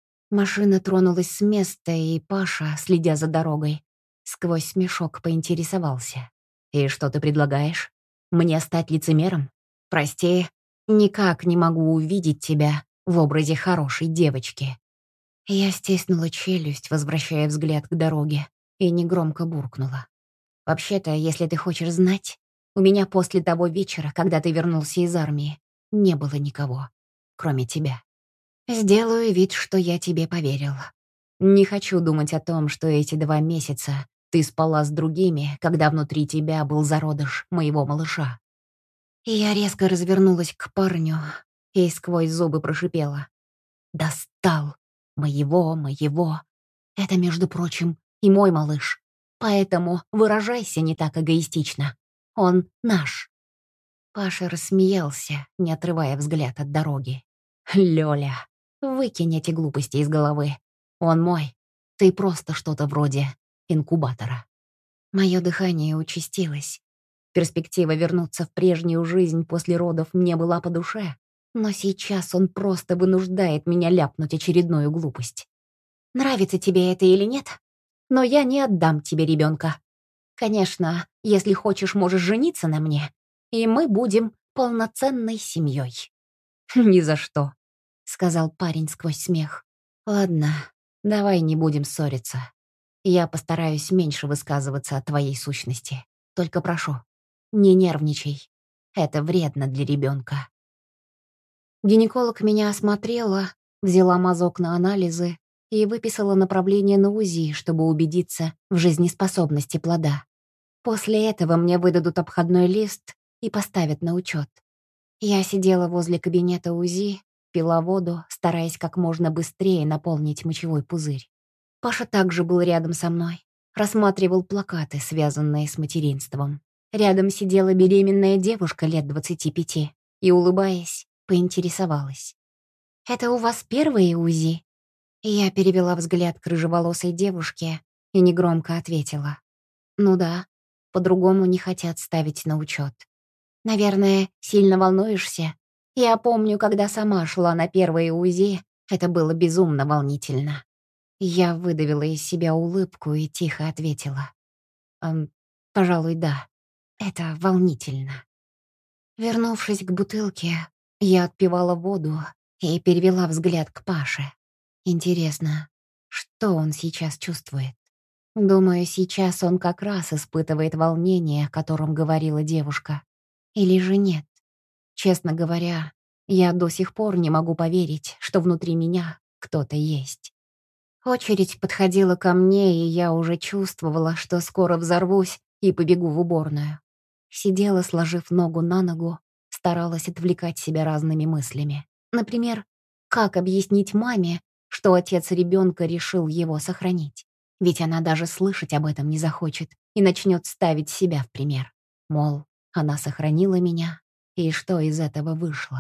Машина тронулась с места, и Паша, следя за дорогой, сквозь смешок поинтересовался. «И что ты предлагаешь? Мне стать лицемером? Прости, никак не могу увидеть тебя в образе хорошей девочки». Я стиснула челюсть, возвращая взгляд к дороге, и негромко буркнула. «Вообще-то, если ты хочешь знать, у меня после того вечера, когда ты вернулся из армии, не было никого, кроме тебя. Сделаю вид, что я тебе поверил. Не хочу думать о том, что эти два месяца ты спала с другими, когда внутри тебя был зародыш моего малыша». И я резко развернулась к парню и сквозь зубы прошипела. «Достал! Моего, моего! Это, между прочим, и мой малыш. Поэтому выражайся не так эгоистично. Он наш». Паша рассмеялся, не отрывая взгляд от дороги. «Лёля, выкинь эти глупости из головы. Он мой. Ты просто что-то вроде инкубатора». Мое дыхание участилось. Перспектива вернуться в прежнюю жизнь после родов мне была по душе, но сейчас он просто вынуждает меня ляпнуть очередную глупость. «Нравится тебе это или нет? Но я не отдам тебе ребенка. Конечно, если хочешь, можешь жениться на мне, и мы будем полноценной семьей». «Ни за что», — сказал парень сквозь смех. «Ладно, давай не будем ссориться. Я постараюсь меньше высказываться о твоей сущности. Только прошу, не нервничай. Это вредно для ребенка». Гинеколог меня осмотрела, взяла мазок на анализы и выписала направление на УЗИ, чтобы убедиться в жизнеспособности плода. После этого мне выдадут обходной лист и поставят на учет. Я сидела возле кабинета УЗИ, пила воду, стараясь как можно быстрее наполнить мочевой пузырь. Паша также был рядом со мной, рассматривал плакаты, связанные с материнством. Рядом сидела беременная девушка лет двадцати пяти и, улыбаясь, поинтересовалась. «Это у вас первые УЗИ?» Я перевела взгляд к рыжеволосой девушке и негромко ответила. «Ну да, по-другому не хотят ставить на учет. Наверное, сильно волнуешься? Я помню, когда сама шла на первые УЗИ, это было безумно волнительно». Я выдавила из себя улыбку и тихо ответила. «Эм, пожалуй, да, это волнительно». Вернувшись к бутылке, я отпивала воду и перевела взгляд к Паше. Интересно, что он сейчас чувствует? Думаю, сейчас он как раз испытывает волнение, о котором говорила девушка. Или же нет? Честно говоря, я до сих пор не могу поверить, что внутри меня кто-то есть. Очередь подходила ко мне, и я уже чувствовала, что скоро взорвусь и побегу в уборную. Сидела, сложив ногу на ногу, старалась отвлекать себя разными мыслями. Например, как объяснить маме, что отец ребенка решил его сохранить? Ведь она даже слышать об этом не захочет и начнет ставить себя в пример. Мол, она сохранила меня, и что из этого вышло?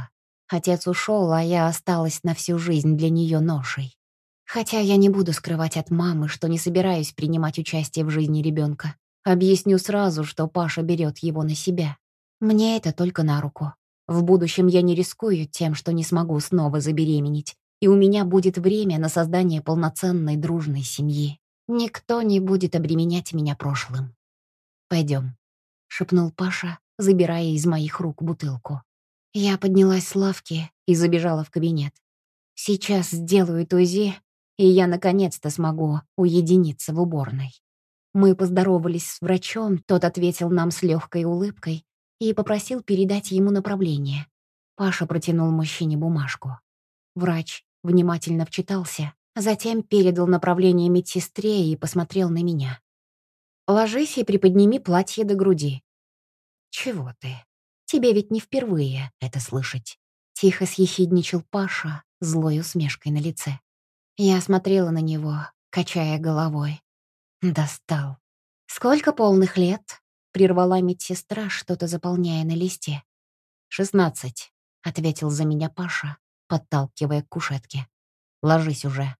Отец ушел, а я осталась на всю жизнь для нее ношей. Хотя я не буду скрывать от мамы, что не собираюсь принимать участие в жизни ребенка. Объясню сразу, что Паша берет его на себя. Мне это только на руку. В будущем я не рискую тем, что не смогу снова забеременеть, и у меня будет время на создание полноценной дружной семьи. Никто не будет обременять меня прошлым. «Пойдем», — шепнул Паша, забирая из моих рук бутылку. Я поднялась с лавки и забежала в кабинет. Сейчас сделают УЗИ, и я наконец-то смогу уединиться в уборной. Мы поздоровались с врачом, тот ответил нам с легкой улыбкой и попросил передать ему направление. Паша протянул мужчине бумажку. Врач внимательно вчитался, затем передал направление медсестре и посмотрел на меня. «Ложись и приподними платье до груди». «Чего ты? Тебе ведь не впервые это слышать». Тихо съехидничал Паша, злой усмешкой на лице. Я смотрела на него, качая головой. Достал. «Сколько полных лет?» — прервала медсестра, что-то заполняя на листе. «Шестнадцать», — ответил за меня Паша, подталкивая к кушетке. «Ложись уже».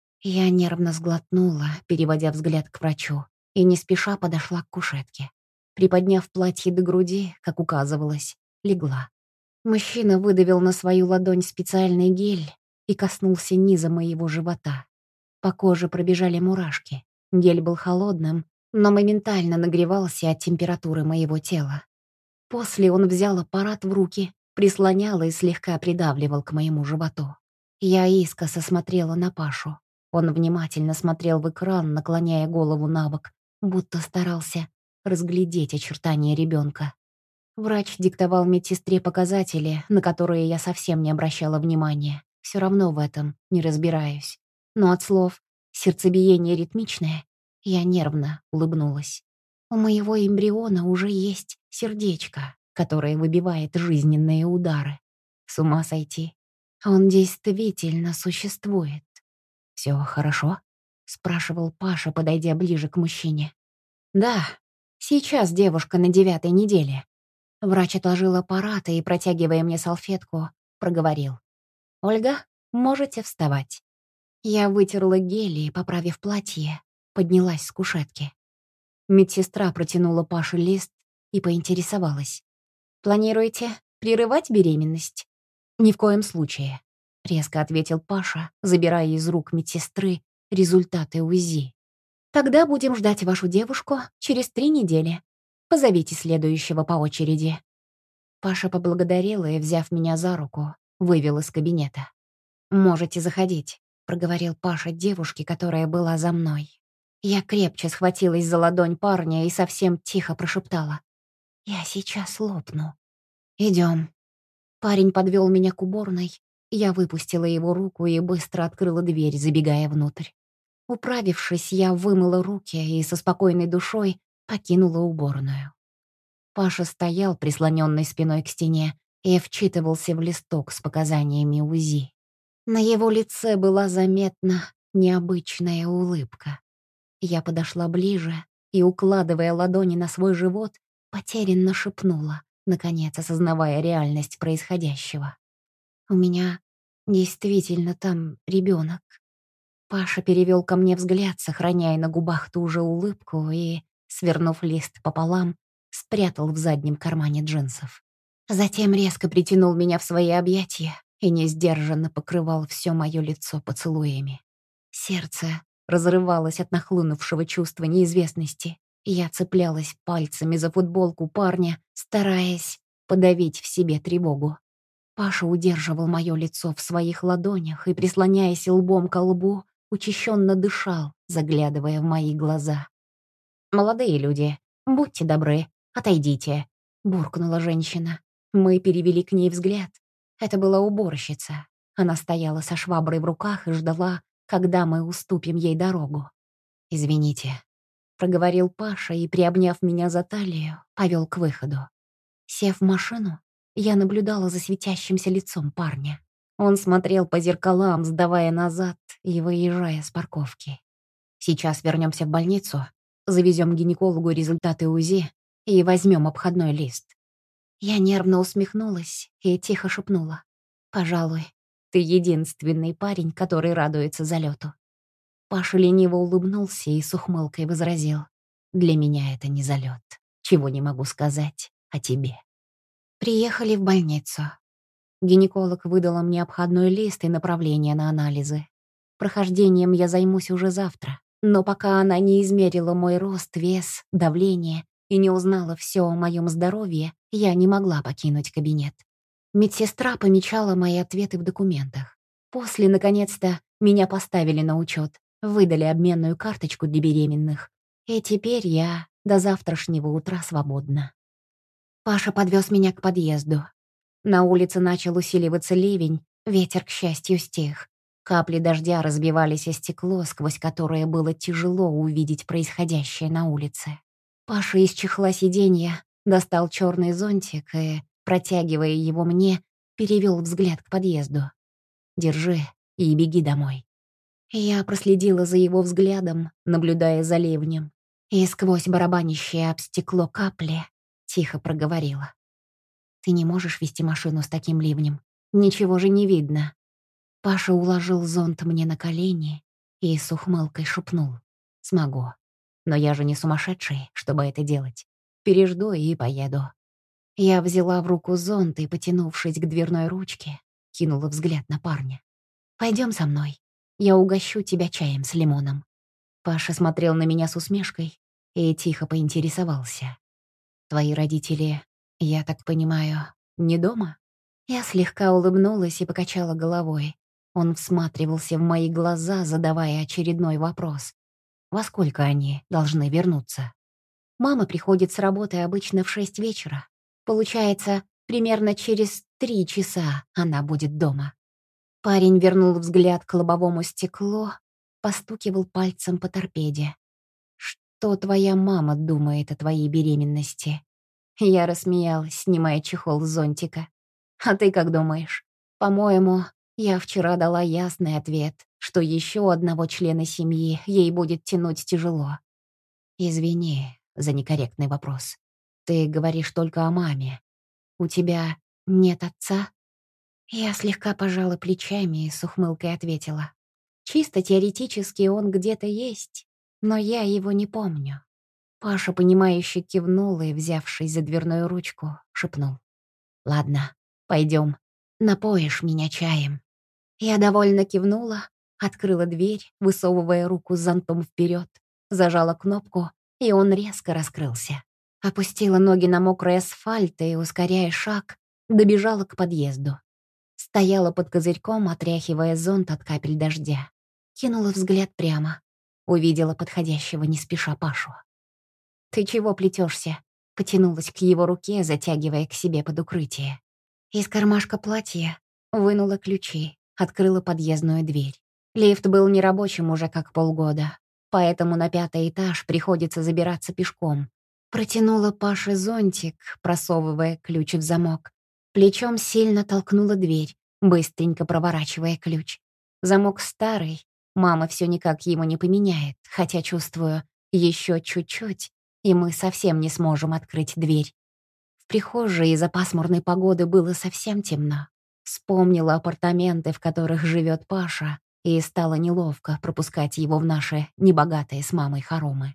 Я нервно сглотнула, переводя взгляд к врачу, и не спеша подошла к кушетке. Приподняв платье до груди, как указывалось, легла. Мужчина выдавил на свою ладонь специальный гель и коснулся низа моего живота. По коже пробежали мурашки. Гель был холодным, но моментально нагревался от температуры моего тела. После он взял аппарат в руки, прислонял и слегка придавливал к моему животу. Я искоса смотрела на Пашу. Он внимательно смотрел в экран, наклоняя голову на бок, будто старался разглядеть очертания ребенка. Врач диктовал медсестре показатели, на которые я совсем не обращала внимания. Все равно в этом не разбираюсь. Но от слов «сердцебиение ритмичное» я нервно улыбнулась. У моего эмбриона уже есть сердечко, которое выбивает жизненные удары. С ума сойти. Он действительно существует. «Все хорошо?» — спрашивал Паша, подойдя ближе к мужчине. «Да, сейчас девушка на девятой неделе». Врач отложил аппарат и, протягивая мне салфетку, проговорил. «Ольга, можете вставать». Я вытерла гель и, поправив платье, поднялась с кушетки. Медсестра протянула Паше лист и поинтересовалась. «Планируете прерывать беременность?» «Ни в коем случае», — резко ответил Паша, забирая из рук медсестры результаты УЗИ. «Тогда будем ждать вашу девушку через три недели. Позовите следующего по очереди». Паша поблагодарила и, взяв меня за руку, вывел из кабинета. «Можете заходить», — проговорил Паша девушке, которая была за мной. Я крепче схватилась за ладонь парня и совсем тихо прошептала. «Я сейчас лопну». «Идем». Парень подвел меня к уборной. Я выпустила его руку и быстро открыла дверь, забегая внутрь. Управившись, я вымыла руки и со спокойной душой покинула уборную. Паша стоял, прислоненный спиной к стене, и вчитывался в листок с показаниями УЗИ. На его лице была заметна необычная улыбка. Я подошла ближе и, укладывая ладони на свой живот, потерянно шепнула, наконец осознавая реальность происходящего. «У меня действительно там ребенок». Паша перевел ко мне взгляд, сохраняя на губах ту же улыбку и, свернув лист пополам, спрятал в заднем кармане джинсов. Затем резко притянул меня в свои объятия и несдержанно покрывал все мое лицо поцелуями. Сердце разрывалось от нахлынувшего чувства неизвестности. Я цеплялась пальцами за футболку парня, стараясь подавить в себе тревогу. Паша удерживал мое лицо в своих ладонях и, прислоняясь лбом ко лбу, учащенно дышал, заглядывая в мои глаза. «Молодые люди, будьте добры, отойдите», — буркнула женщина. Мы перевели к ней взгляд. Это была уборщица. Она стояла со шваброй в руках и ждала, когда мы уступим ей дорогу. «Извините», — проговорил Паша и, приобняв меня за талию, повел к выходу. Сев в машину, я наблюдала за светящимся лицом парня. Он смотрел по зеркалам, сдавая назад и выезжая с парковки. «Сейчас вернемся в больницу, завезем гинекологу результаты УЗИ и возьмем обходной лист». Я нервно усмехнулась и тихо шепнула. Пожалуй, ты единственный парень, который радуется залету. Паша лениво улыбнулся и с ухмылкой возразил. Для меня это не залет. Чего не могу сказать о тебе. Приехали в больницу. Гинеколог выдала мне обходной лист и направление на анализы. Прохождением я займусь уже завтра. Но пока она не измерила мой рост, вес, давление и не узнала все о моем здоровье, я не могла покинуть кабинет. Медсестра помечала мои ответы в документах. После, наконец-то, меня поставили на учет, выдали обменную карточку для беременных. И теперь я до завтрашнего утра свободна. Паша подвез меня к подъезду. На улице начал усиливаться ливень, ветер, к счастью, стих. Капли дождя разбивались о стекло, сквозь которое было тяжело увидеть происходящее на улице. Паша из чехла сиденья достал черный зонтик и, протягивая его мне, перевел взгляд к подъезду. «Держи и беги домой». Я проследила за его взглядом, наблюдая за ливнем, и сквозь барабанящее об стекло капли тихо проговорила. «Ты не можешь вести машину с таким ливнем. Ничего же не видно». Паша уложил зонт мне на колени и с ухмылкой шепнул. «Смогу. Но я же не сумасшедший, чтобы это делать. Пережду и поеду». Я взяла в руку зонт и, потянувшись к дверной ручке, кинула взгляд на парня. «Пойдем со мной. Я угощу тебя чаем с лимоном». Паша смотрел на меня с усмешкой и тихо поинтересовался. «Твои родители, я так понимаю, не дома?» Я слегка улыбнулась и покачала головой. Он всматривался в мои глаза, задавая очередной вопрос. «Во сколько они должны вернуться?» «Мама приходит с работы обычно в шесть вечера. Получается, примерно через три часа она будет дома». Парень вернул взгляд к лобовому стеклу, постукивал пальцем по торпеде. «Что твоя мама думает о твоей беременности?» Я рассмеялась, снимая чехол с зонтика. «А ты как думаешь? По-моему, я вчера дала ясный ответ, что еще одного члена семьи ей будет тянуть тяжело». «Извини за некорректный вопрос. Ты говоришь только о маме. У тебя нет отца?» Я слегка пожала плечами и с ухмылкой ответила. «Чисто теоретически он где-то есть, но я его не помню». Паша, понимающе кивнул и, взявшись за дверную ручку, шепнул. «Ладно, пойдем. Напоишь меня чаем». Я довольно кивнула, открыла дверь, высовывая руку с зонтом вперед, зажала кнопку, и он резко раскрылся. Опустила ноги на мокрый асфальт и, ускоряя шаг, добежала к подъезду. Стояла под козырьком, отряхивая зонт от капель дождя. Кинула взгляд прямо. Увидела подходящего не спеша Пашу. «Ты чего плетешься?» Потянулась к его руке, затягивая к себе под укрытие. Из кармашка платья вынула ключи, открыла подъездную дверь. Лифт был нерабочим уже как полгода, поэтому на пятый этаж приходится забираться пешком. Протянула Паше зонтик, просовывая ключ в замок. Плечом сильно толкнула дверь, быстренько проворачивая ключ. Замок старый, мама все никак его не поменяет, хотя чувствую, еще чуть-чуть, и мы совсем не сможем открыть дверь. В прихожей из-за пасмурной погоды было совсем темно. Вспомнила апартаменты, в которых живет Паша, и стало неловко пропускать его в наши небогатые с мамой хоромы.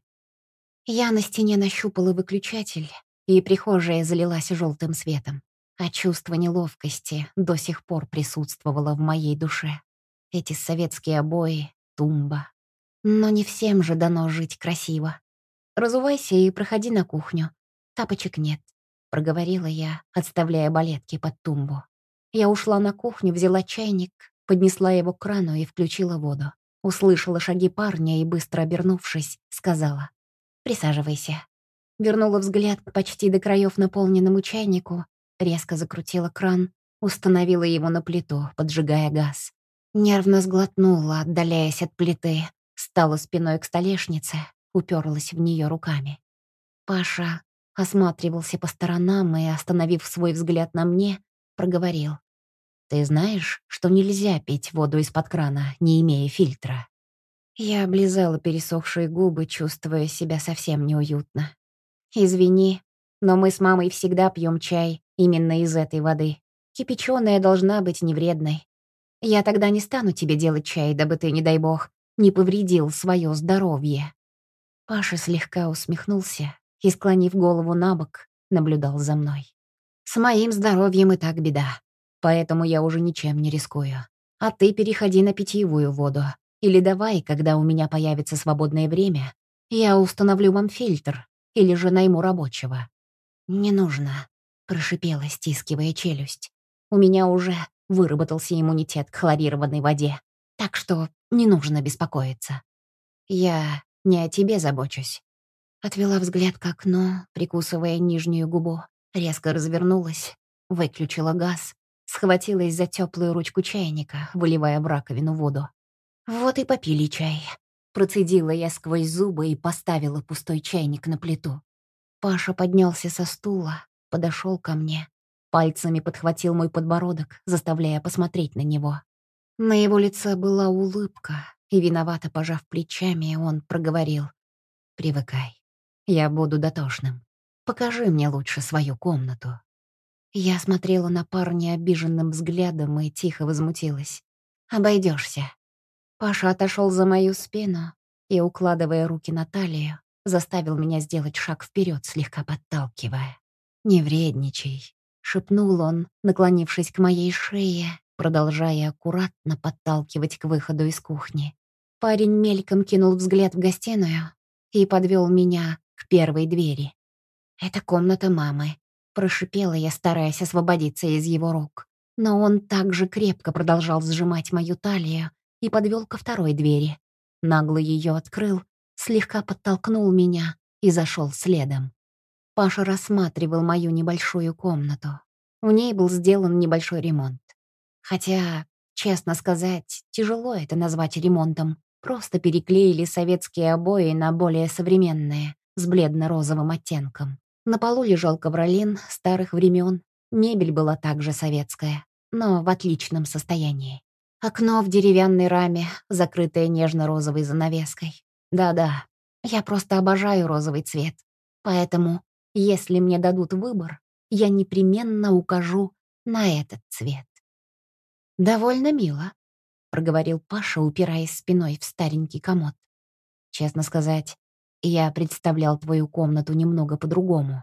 Я на стене нащупала выключатель, и прихожая залилась желтым светом, а чувство неловкости до сих пор присутствовало в моей душе. Эти советские обои, тумба. Но не всем же дано жить красиво. «Разувайся и проходи на кухню. Тапочек нет», — проговорила я, отставляя балетки под тумбу. Я ушла на кухню, взяла чайник, поднесла его к крану и включила воду. Услышала шаги парня и, быстро обернувшись, сказала: «Присаживайся». Вернула взгляд к почти до краев наполненному чайнику, резко закрутила кран, установила его на плиту, поджигая газ. Нервно сглотнула, отдаляясь от плиты, стала спиной к столешнице, уперлась в нее руками. Паша осматривался по сторонам и, остановив свой взгляд на мне, проговорил: «Ты знаешь, что нельзя пить воду из-под крана, не имея фильтра?» Я облизала пересохшие губы, чувствуя себя совсем неуютно. «Извини, но мы с мамой всегда пьем чай именно из этой воды», Кипяченая должна быть невредной. Я тогда не стану тебе делать чай, дабы ты, не дай бог, не повредил свое здоровье». Паша слегка усмехнулся и, склонив голову на бок, наблюдал за мной. «С моим здоровьем и так беда, поэтому я уже ничем не рискую. А ты переходи на питьевую воду. Или давай, когда у меня появится свободное время, я установлю вам фильтр или же найму рабочего». «Не нужно», — прошипела, стискивая челюсть. «У меня уже выработался иммунитет к хлорированной воде, так что не нужно беспокоиться. Я не о тебе забочусь». Отвела взгляд к окну, прикусывая нижнюю губу, резко развернулась, выключила газ, схватилась за теплую ручку чайника, выливая в раковину воду. «Вот и попили чай». Процедила я сквозь зубы и поставила пустой чайник на плиту. Паша поднялся со стула, подошел ко мне, пальцами подхватил мой подбородок, заставляя посмотреть на него. На его лице была улыбка, и, виновато пожав плечами, он проговорил: «Привыкай, я буду дотошным. Покажи мне лучше свою комнату». Я смотрела на парня обиженным взглядом и тихо возмутилась. «Обойдешься». Паша отошел за мою спину и, укладывая руки на талию, заставил меня сделать шаг вперед, слегка подталкивая. «Не вредничай», — шепнул он, наклонившись к моей шее, продолжая аккуратно подталкивать к выходу из кухни. Парень мельком кинул взгляд в гостиную и подвел меня к первой двери. «Это комната мамы», — прошипела я, стараясь освободиться из его рук. Но он также крепко продолжал сжимать мою талию и подвел ко второй двери. Нагло ее открыл, слегка подтолкнул меня и зашел следом. Паша рассматривал мою небольшую комнату. В ней был сделан небольшой ремонт. Хотя, честно сказать, тяжело это назвать ремонтом. Просто переклеили советские обои на более современные, с бледно-розовым оттенком. На полу лежал ковролин старых времен. Мебель была также советская, но в отличном состоянии. Окно в деревянной раме, закрытое нежно-розовой занавеской. Да-да, я просто обожаю розовый цвет. Поэтому, если мне дадут выбор, я непременно укажу на этот цвет. «Довольно мило», — проговорил Паша, упираясь спиной в старенький комод. «Честно сказать, я представлял твою комнату немного по-другому».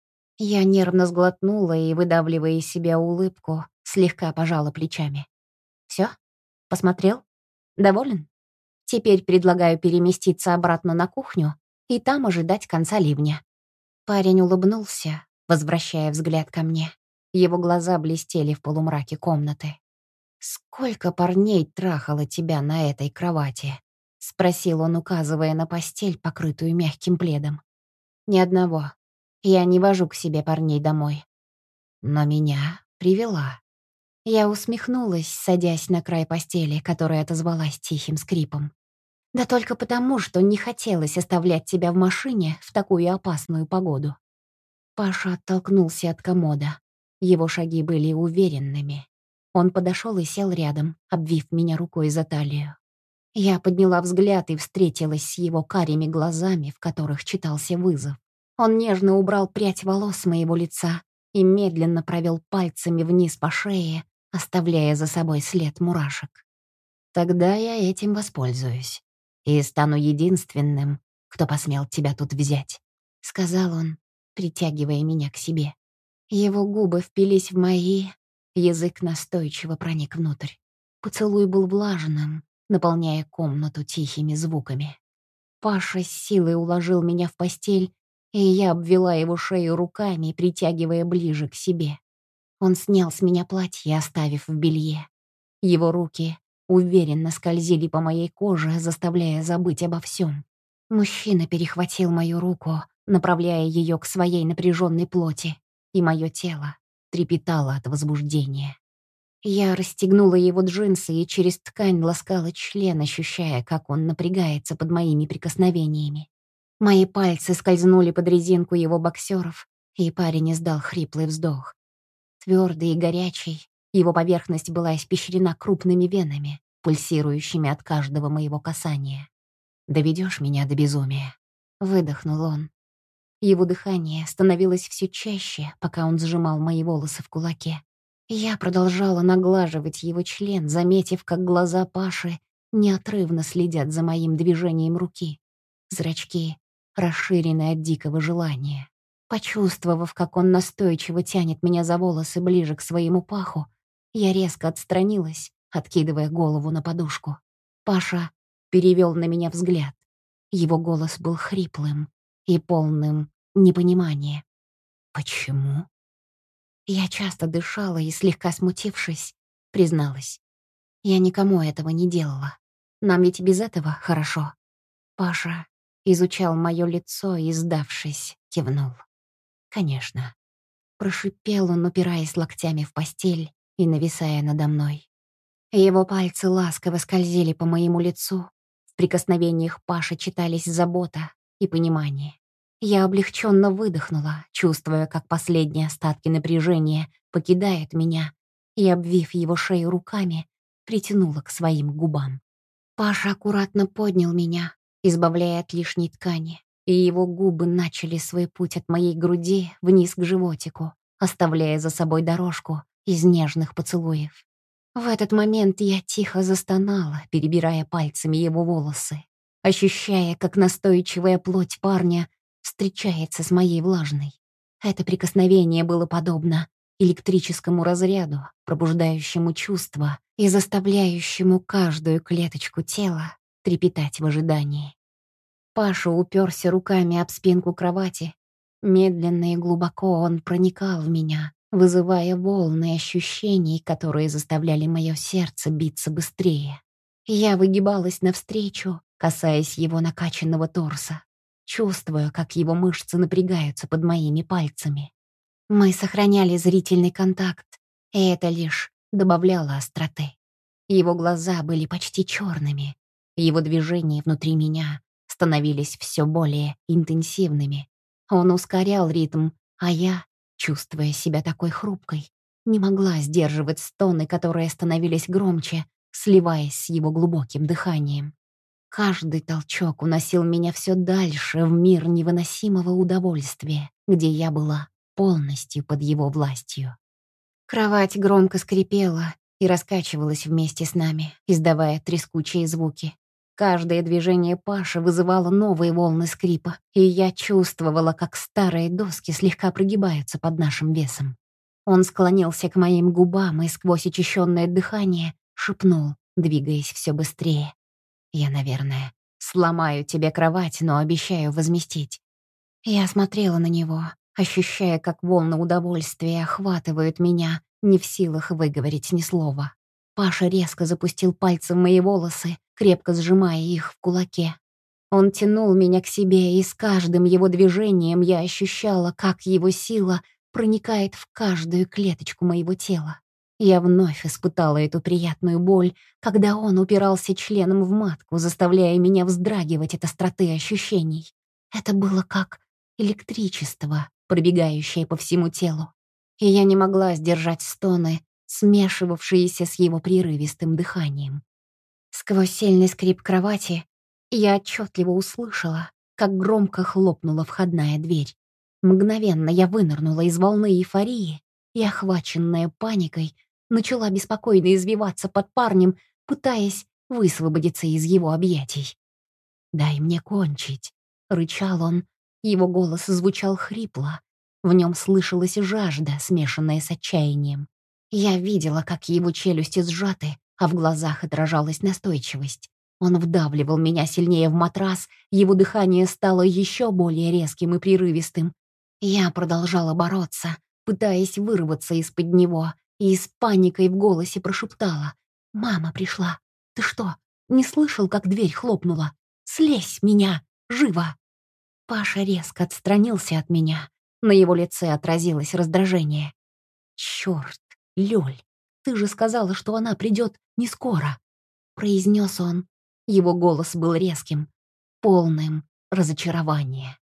Я нервно сглотнула и, выдавливая из себя улыбку, слегка пожала плечами. «Всё? Посмотрел? Доволен? Теперь предлагаю переместиться обратно на кухню и там ожидать конца ливня». Парень улыбнулся, возвращая взгляд ко мне. Его глаза блестели в полумраке комнаты. «Сколько парней трахало тебя на этой кровати?» — спросил он, указывая на постель, покрытую мягким пледом. «Ни одного. Я не вожу к себе парней домой. Но меня привела». Я усмехнулась, садясь на край постели, которая отозвалась тихим скрипом. «Да только потому, что не хотелось оставлять тебя в машине в такую опасную погоду». Паша оттолкнулся от комода. Его шаги были уверенными. Он подошел и сел рядом, обвив меня рукой за талию. Я подняла взгляд и встретилась с его карими глазами, в которых читался вызов. Он нежно убрал прядь волос с моего лица и медленно провел пальцами вниз по шее, оставляя за собой след мурашек. «Тогда я этим воспользуюсь и стану единственным, кто посмел тебя тут взять», — сказал он, притягивая меня к себе. Его губы впились в мои, язык настойчиво проник внутрь. Поцелуй был влажным, наполняя комнату тихими звуками. Паша с силой уложил меня в постель, и я обвела его шею руками, притягивая ближе к себе. Он снял с меня платье, оставив в белье. Его руки уверенно скользили по моей коже, заставляя забыть обо всем. Мужчина перехватил мою руку, направляя ее к своей напряженной плоти, и мое тело трепетало от возбуждения. Я расстегнула его джинсы и через ткань ласкала член, ощущая, как он напрягается под моими прикосновениями. Мои пальцы скользнули под резинку его боксеров, и парень издал хриплый вздох. Твердый и горячий, его поверхность была испещрена крупными венами, пульсирующими от каждого моего касания. «Доведешь меня до безумия», — выдохнул он. Его дыхание становилось все чаще, пока он сжимал мои волосы в кулаке. Я продолжала наглаживать его член, заметив, как глаза Паши неотрывно следят за моим движением руки. Зрачки расширены от дикого желания. Почувствовав, как он настойчиво тянет меня за волосы ближе к своему паху, я резко отстранилась, откидывая голову на подушку. Паша перевел на меня взгляд. Его голос был хриплым и полным непонимания. «Почему?» Я часто дышала и, слегка смутившись, призналась. Я никому этого не делала. Нам ведь и без этого хорошо. Паша изучал мое лицо и, сдавшись, кивнул. Конечно. Прошипел он, упираясь локтями в постель и нависая надо мной. Его пальцы ласково скользили по моему лицу. В прикосновениях Паши читались забота и понимание. Я облегченно выдохнула, чувствуя, как последние остатки напряжения покидают меня, и, обвив его шею руками, притянула к своим губам. Паша аккуратно поднял меня, избавляя от лишней ткани, и его губы начали свой путь от моей груди вниз к животику, оставляя за собой дорожку из нежных поцелуев. В этот момент я тихо застонала, перебирая пальцами его волосы, ощущая, как настойчивая плоть парня встречается с моей влажной. Это прикосновение было подобно электрическому разряду, пробуждающему чувства и заставляющему каждую клеточку тела трепетать в ожидании. Паша уперся руками об спинку кровати. Медленно и глубоко он проникал в меня, вызывая волны ощущений, которые заставляли мое сердце биться быстрее. Я выгибалась навстречу, касаясь его накачанного торса, чувствуя, как его мышцы напрягаются под моими пальцами. Мы сохраняли зрительный контакт, и это лишь добавляло остроты. Его глаза были почти черными, его движения внутри меня становились все более интенсивными. Он ускорял ритм, а я, чувствуя себя такой хрупкой, не могла сдерживать стоны, которые становились громче, сливаясь с его глубоким дыханием. Каждый толчок уносил меня все дальше в мир невыносимого удовольствия, где я была полностью под его властью. Кровать громко скрипела и раскачивалась вместе с нами, издавая трескучие звуки. Каждое движение Паши вызывало новые волны скрипа, и я чувствовала, как старые доски слегка прогибаются под нашим весом. Он склонился к моим губам и сквозь учащенное дыхание шепнул, двигаясь все быстрее. «Я, наверное, сломаю тебе кровать, но обещаю возместить». Я смотрела на него, ощущая, как волны удовольствия охватывают меня, не в силах выговорить ни слова. Паша резко запустил пальцы в мои волосы, крепко сжимая их в кулаке. Он тянул меня к себе, и с каждым его движением я ощущала, как его сила проникает в каждую клеточку моего тела. Я вновь испытала эту приятную боль, когда он упирался членом в матку, заставляя меня вздрагивать от остроты ощущений. Это было как электричество, пробегающее по всему телу. И я не могла сдержать стоны, смешивавшиеся с его прерывистым дыханием. Сквозь сильный скрип кровати я отчетливо услышала, как громко хлопнула входная дверь. Мгновенно я вынырнула из волны эйфории и, охваченная паникой, начала беспокойно извиваться под парнем, пытаясь высвободиться из его объятий. «Дай мне кончить», — рычал он. Его голос звучал хрипло. В нем слышалась жажда, смешанная с отчаянием. Я видела, как его челюсти сжаты, а в глазах отражалась настойчивость. Он вдавливал меня сильнее в матрас, его дыхание стало еще более резким и прерывистым. Я продолжала бороться, пытаясь вырваться из-под него, и с паникой в голосе прошептала: «Мама пришла. Ты что, не слышал, как дверь хлопнула? Слезь меня! Живо!» Паша резко отстранился от меня. На его лице отразилось раздражение. «Чёрт, Лёль, ты же сказала, что она придёт не скоро», — произнес он. Его голос был резким, полным разочарования.